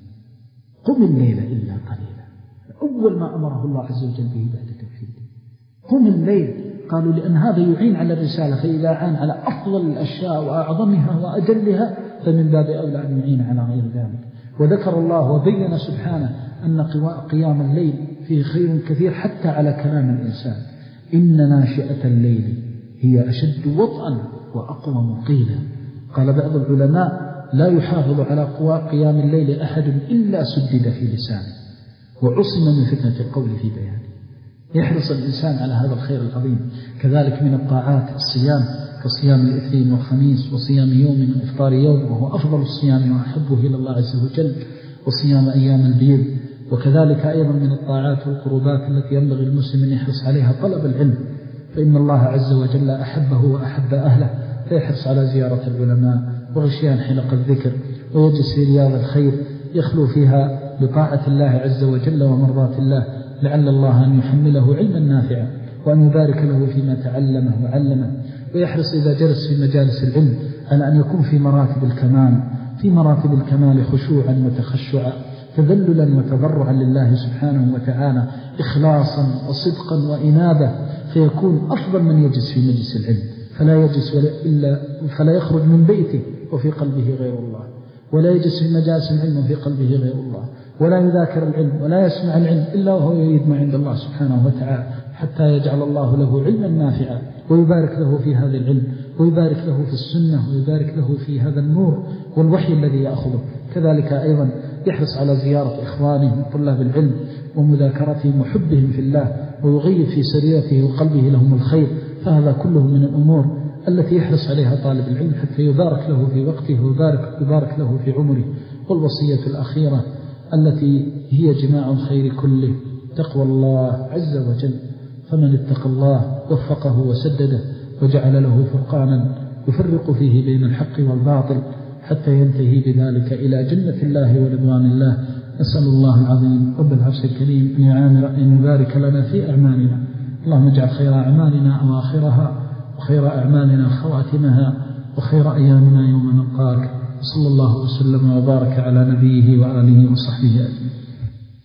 S2: قم الليل إلا قليلا. أول ما أمره الله عز وجل به بعد توحيده قم الليل. قالوا لأن هذا يعين على الرسالة، فإذا عان على أفضل الأشياء وأعظمها وأجلها فمن باب أولى أن يعين على غير ذلك. وذكر الله وبين سبحانه أن قيام الليل فيه خير كثير حتى على كلام الإنسان. إن ناشئة الليل هي أشد وطئا وأقوم قيلا. قال بعض العلماء: لا يحافظ على قيام الليل أحد إلا سدد في لسانه وعصم من فتنة القول في بيانه. يحرص الإنسان على هذا الخير العظيم. كذلك من الطاعات الصيام، كصيام الاثنين والخميس، وصيام يوم وإفطار يوم وهو أفضل الصيام وأحبه إلى الله عز وجل، وصيام أيام البيض. وكذلك أيضا من الطاعات والقربات التي ينبغي المسلم أن يحرص عليها طلب العلم، فإن الله عز وجل أحبه وأحب أهله، فيحرص على زيارة العلماء وغشيان حلق الذكر، ويجلس في رياض الخير يخلو فيها بطاعة الله عز وجل ومرضاة الله، لعل الله أن يحمله علما نافعا وأن يبارك له فيما تعلمه وعلمه. ويحرص إذا جلس في مجالس العلم على أن يكون في مراتب الكمال في مراتب الكمال خشوعا وتخشعا، تذللا وتضرعا لله سبحانه وتعالى، إخلاصا وصدقا وإنابة، فيكون أفضل من يجلس في مجلس العلم، فلا يجلس إلا فلا يخرج من بيته وفي قلبه غير الله، ولا يجلس في مجالس العلم وفي قلبه غير الله، ولا يذاكر العلم ولا يسمع العلم إلا وهو يريد ما عند الله سبحانه وتعالى، حتى يجعل الله له علما نافعا ويبارك له في هذا العلم، ويبارك له في السنة، ويبارك له في هذا النور والوحي الذي يأخذه. كذلك أيضا يحرص على زيارة إخوانه من طلاب العلم ومذاكرتهم وحبهم في الله، ويغيب في سريرته وقلبه لهم الخير. فهذا كله من الأمور التي يحرص عليها طالب العلم حتى يبارك له في وقته ويبارك يبارك له في عمره. والوصية الأخيرة التي هي جماع الخير كله تقوى الله عز وجل، فمن اتقى الله وفقه وسدده وجعل له فرقانا يفرق فيه بين الحق والباطل حتى ينتهي بذلك إلى جنة الله ورضوان الله. نسأل الله العظيم رب العرش الكريم أن يعامر أن يبارك لنا في أعمالنا. اللهم اجعل خير أعمالنا أواخرها، وخير أعمالنا خواتمها، وخير أيامنا يوم نلقاك. صلى الله وسلم وبارك على نبيه وآله وصحبه أجمعين.